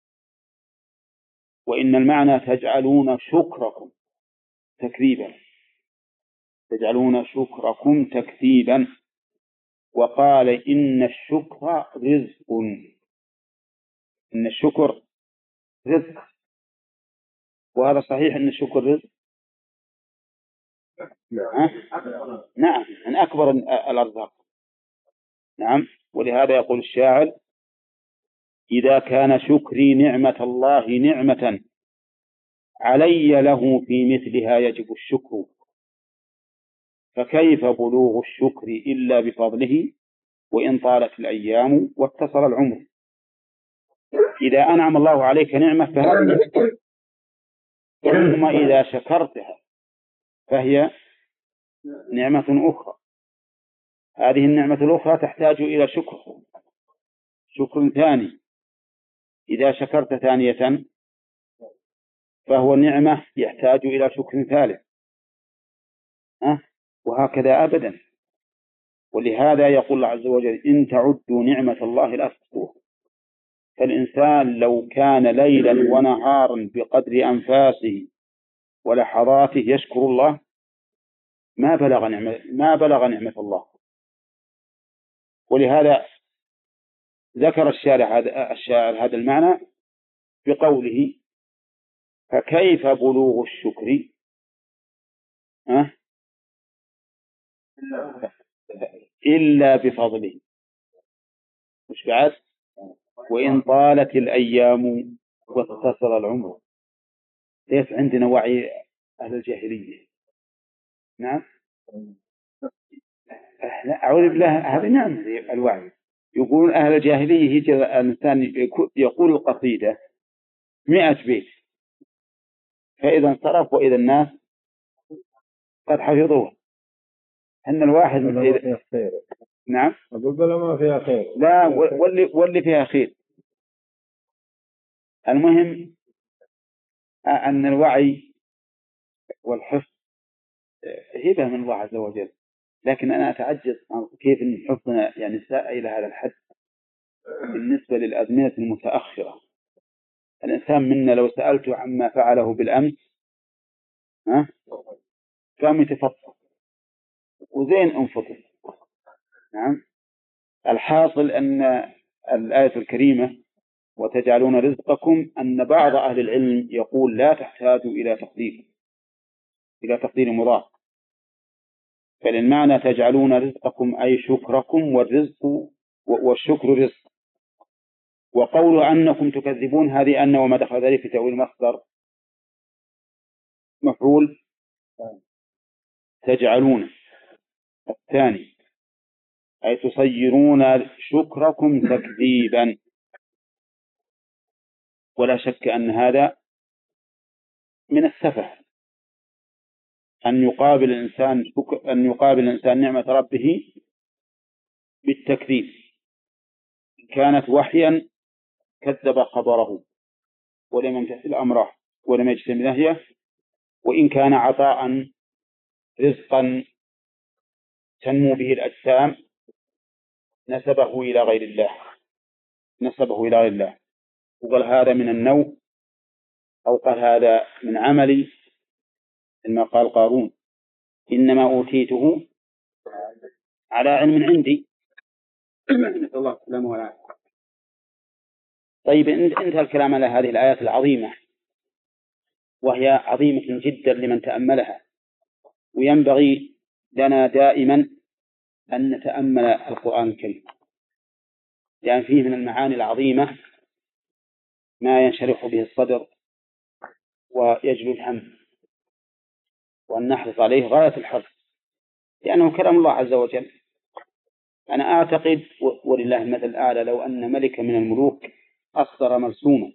وإن المعنى تجعلون شكركم تكذيبا، تجعلون شكركم تكذيبا. وقال إن الشكر رزق، إن الشكر رزق، وهذا صحيح أن الشكر رزق. نعم، من أكبر الأرزاق. نعم. ولهذا يقول الشاعر: إذا كان شكري نعمة الله نعمة علي له في مثلها يجب الشكر، فكيف بلوغ الشكر إلا بفضله وإن طالت الأيام واتصل العمر. إذا أنعم الله عليك نعمة فهذه، ثم إذا شكرتها فهي نعمة أخرى. هذه النعمة الأخرى تحتاج إلى شكر شكر ثاني. إذا شكرت ثانية فهو نعمة يحتاج إلى شكر ثالث، أه؟ وهكذا أبدا. ولهذا يقول الله عز وجل: إن تعدوا نعمة الله لا تحصوها. فالإنسان لو كان ليلا ونهارا بقدر أنفاسه ولحظاته يشكر الله ما بلغ نعمة ما بلغ نعمة الله. ولهذا ذكر الشارع هذا الشاعر هذا المعنى بقوله: فكيف بلوغ الشكر أه؟ إلا بفضله. مش بعد؟ وإن طالت الأيام واتصل العمر. ليس عندنا وعي أهل الجاهلية. نعم. أعوذ بالله، هذا نعم الوعي. يقول أهل الجاهلية يجي الإنسان يقول القصيدة مئة بيت فإذا انصرف وإذا الناس قد حفظوه. أن الواحد فيها خير. نعم. أقول بلا ما فيها خير. لا، واللي واللي فيها خير. المهم أن الوعي والحفظ هبة من الله عز وجل، لكن أنا أتعجب كيف أن حفظنا يعني ساء إلى هذا الحد بالنسبة للأزمنة المتأخرة. الإنسان منا لو سألته عما فعله بالأمس ها قام يتفطر وزين انفطر. نعم. الحاصل أن الآية الكريمة وتجعلون رزقكم أن بعض أهل العلم يقول لا تحتاج إلى تقدير إلى تقدير مضاف، فالمعنى تجعلون رزقكم أي شكركم، والرزق والشكر رزق. وقول أنكم تكذبون هذه أن وما دخل ذلك في تأويل مصدر مفعول تجعلون الثاني، أي تصيرون شكركم تكذيبا. ولا شك أن هذا من السفه أن يقابل الإنسان أن يقابل الإنسان نعمة ربه بالتكذيب. إن كانت وحيا كذب خبره ولم يمتثل أمره، ولم يجتنب نهيه، وإن كان عطاء رزقا تنمو به الأجسام نسبه إلى غير الله نسبه إلى غير الله وقال هذا من النوم، أو قال هذا من عملي، إنما قال قارون إنما أوتيته على علم عندي. نسأل الله السلامة والعافية. طيب انتهى الكلام على هذه الآيات العظيمة، وهي عظيمة جدا لمن تأملها، وينبغي لنا دائما أن نتأمل القرآن الكريم، لأن يعني فيه من المعاني العظيمة ما ينشرح به الصدر ويجلو الهم، وأن نحرص عليه غاية الحرص، لأنه كلام الله عز وجل. أنا أعتقد ولله المثل الأعلى لو أن ملكا من الملوك أصدر مرسوما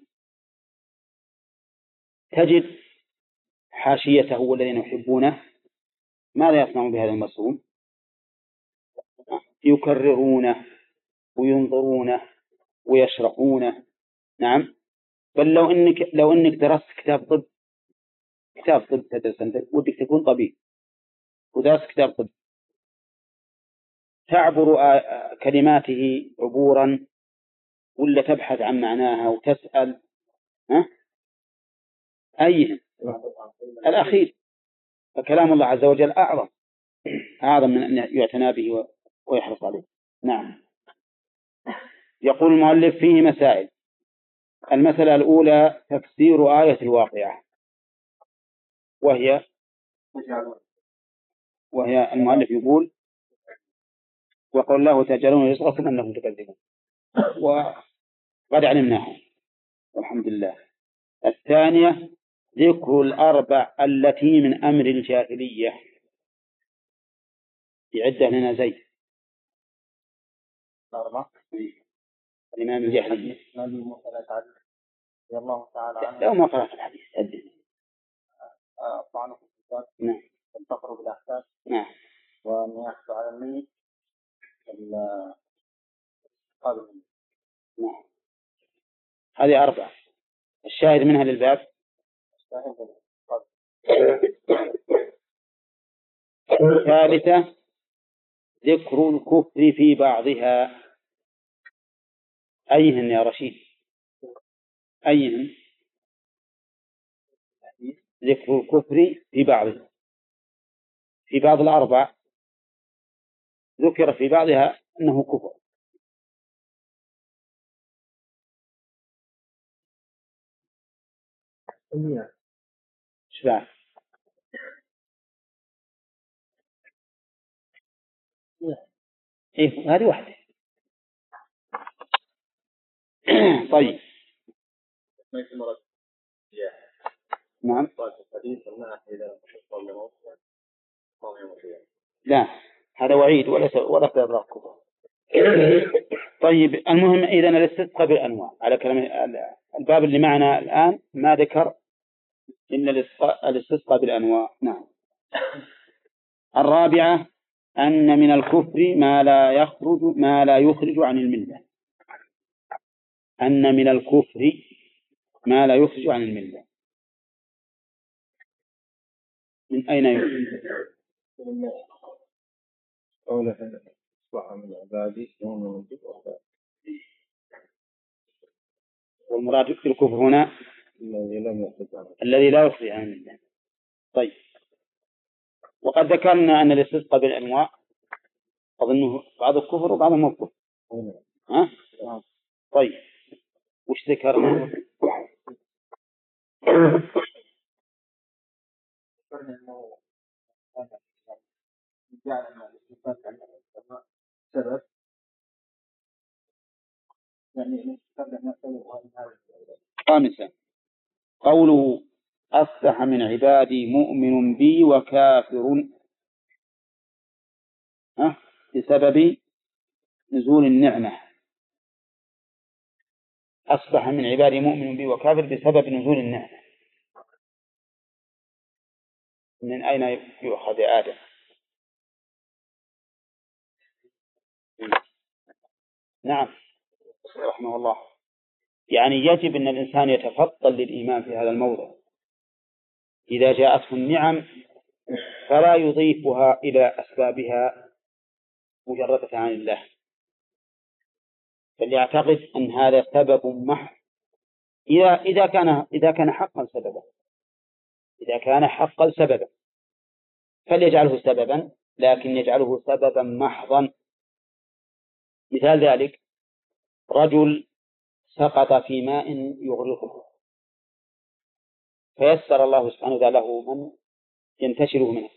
تجد حاشيته والذين يحبونه ماذا يصنعون بهذا المرسوم؟ يكررونه وينظرونه ويشرحونه. نعم، بل لو إنك لو إنك درست كتاب طب كتاب طب تدرس أنت ودك تكون طبيب ودرست كتاب طب تعبر كلماته عبورا ولا تبحث عن معناها وتسأل؟ ها؟ أي الأخير، فكلام الله عز وجل أعظم أعظم من أن يعتنى به ويحرص عليه. نعم. يقول المؤلف فيه مسائل. المسألة الأولى تفسير آية الواقعة، وهي وهي المؤلف يقول وقال الله تجعلون رزقكم أنكم تكذبون، وقد علمناه والحمد لله. الثانية ذكر الأربع التي من أمر الجاهلية، يعدها لنا زيد. الأربع الإمام الجاهلية الله تعالى عنه لو ما قرأت الحديث أدري. طعنه في الكتاب، نعم، والفقر بالأحساب، نعم، وأن يحصل على الميت قبل. نعم، هذه أربعة. الشاهد منها للباب. الثالثة ذكر الكفر في بعضها. أيهن يا رشيد؟ أيهن؟ ذكر الكفر في بعضها، في بعض الأربع ذكر في بعضها أنه كفر. شباب إيه هذه واحدة. طيب نعم. لا هذا وعيد ولا ولا تبرأ كفر. طيب المهم إذن الاستسقاء بالأنواع على كلام الباب اللي معنا الآن ما ذكر إن الاستسقاء بالأنواع. نعم. الرابعة أن من الكفر ما لا يخرج ما لا يخرج عن الملة. أن من الكفر ما لا يخرج عن الملة. من أين يخرج؟ قوله أصبح من عبادي يوم من جبه. والمراد بالكفر هنا الذي لم يخرج عنه الذي لا يخرج عن الملة. طيب، وقد ذكرنا أن الاستسقاء بالأنواع أظنه بعض الكفر وبعض مو الكفر. ها؟ طيب وش ذكرنا؟ سبب خامسا قوله أصبح من عبادي مؤمن بي وكافر ها بسبب نزول النعمة. أصبح من عبادي مؤمن بي وكافر بسبب نزول النعمة. من أين يؤخذ آدم؟ نعم رحمه الله. يعني يجب أن الإنسان يتفضل للإيمان في هذا الموضع إذا جاءته النعم فلا يضيفها إلى أسبابها مجردة عن الله، بل يعتقد أن هذا سبب محض إذا إذا كان إذا كان حقا سببا إذا كان حقا سببا فليجعله سببا، لكن يجعله سببا محضا. مثال ذلك رجل سقط في ماء يغرقه فيسر الله سبحانه وتعالى له من ينتشره منه،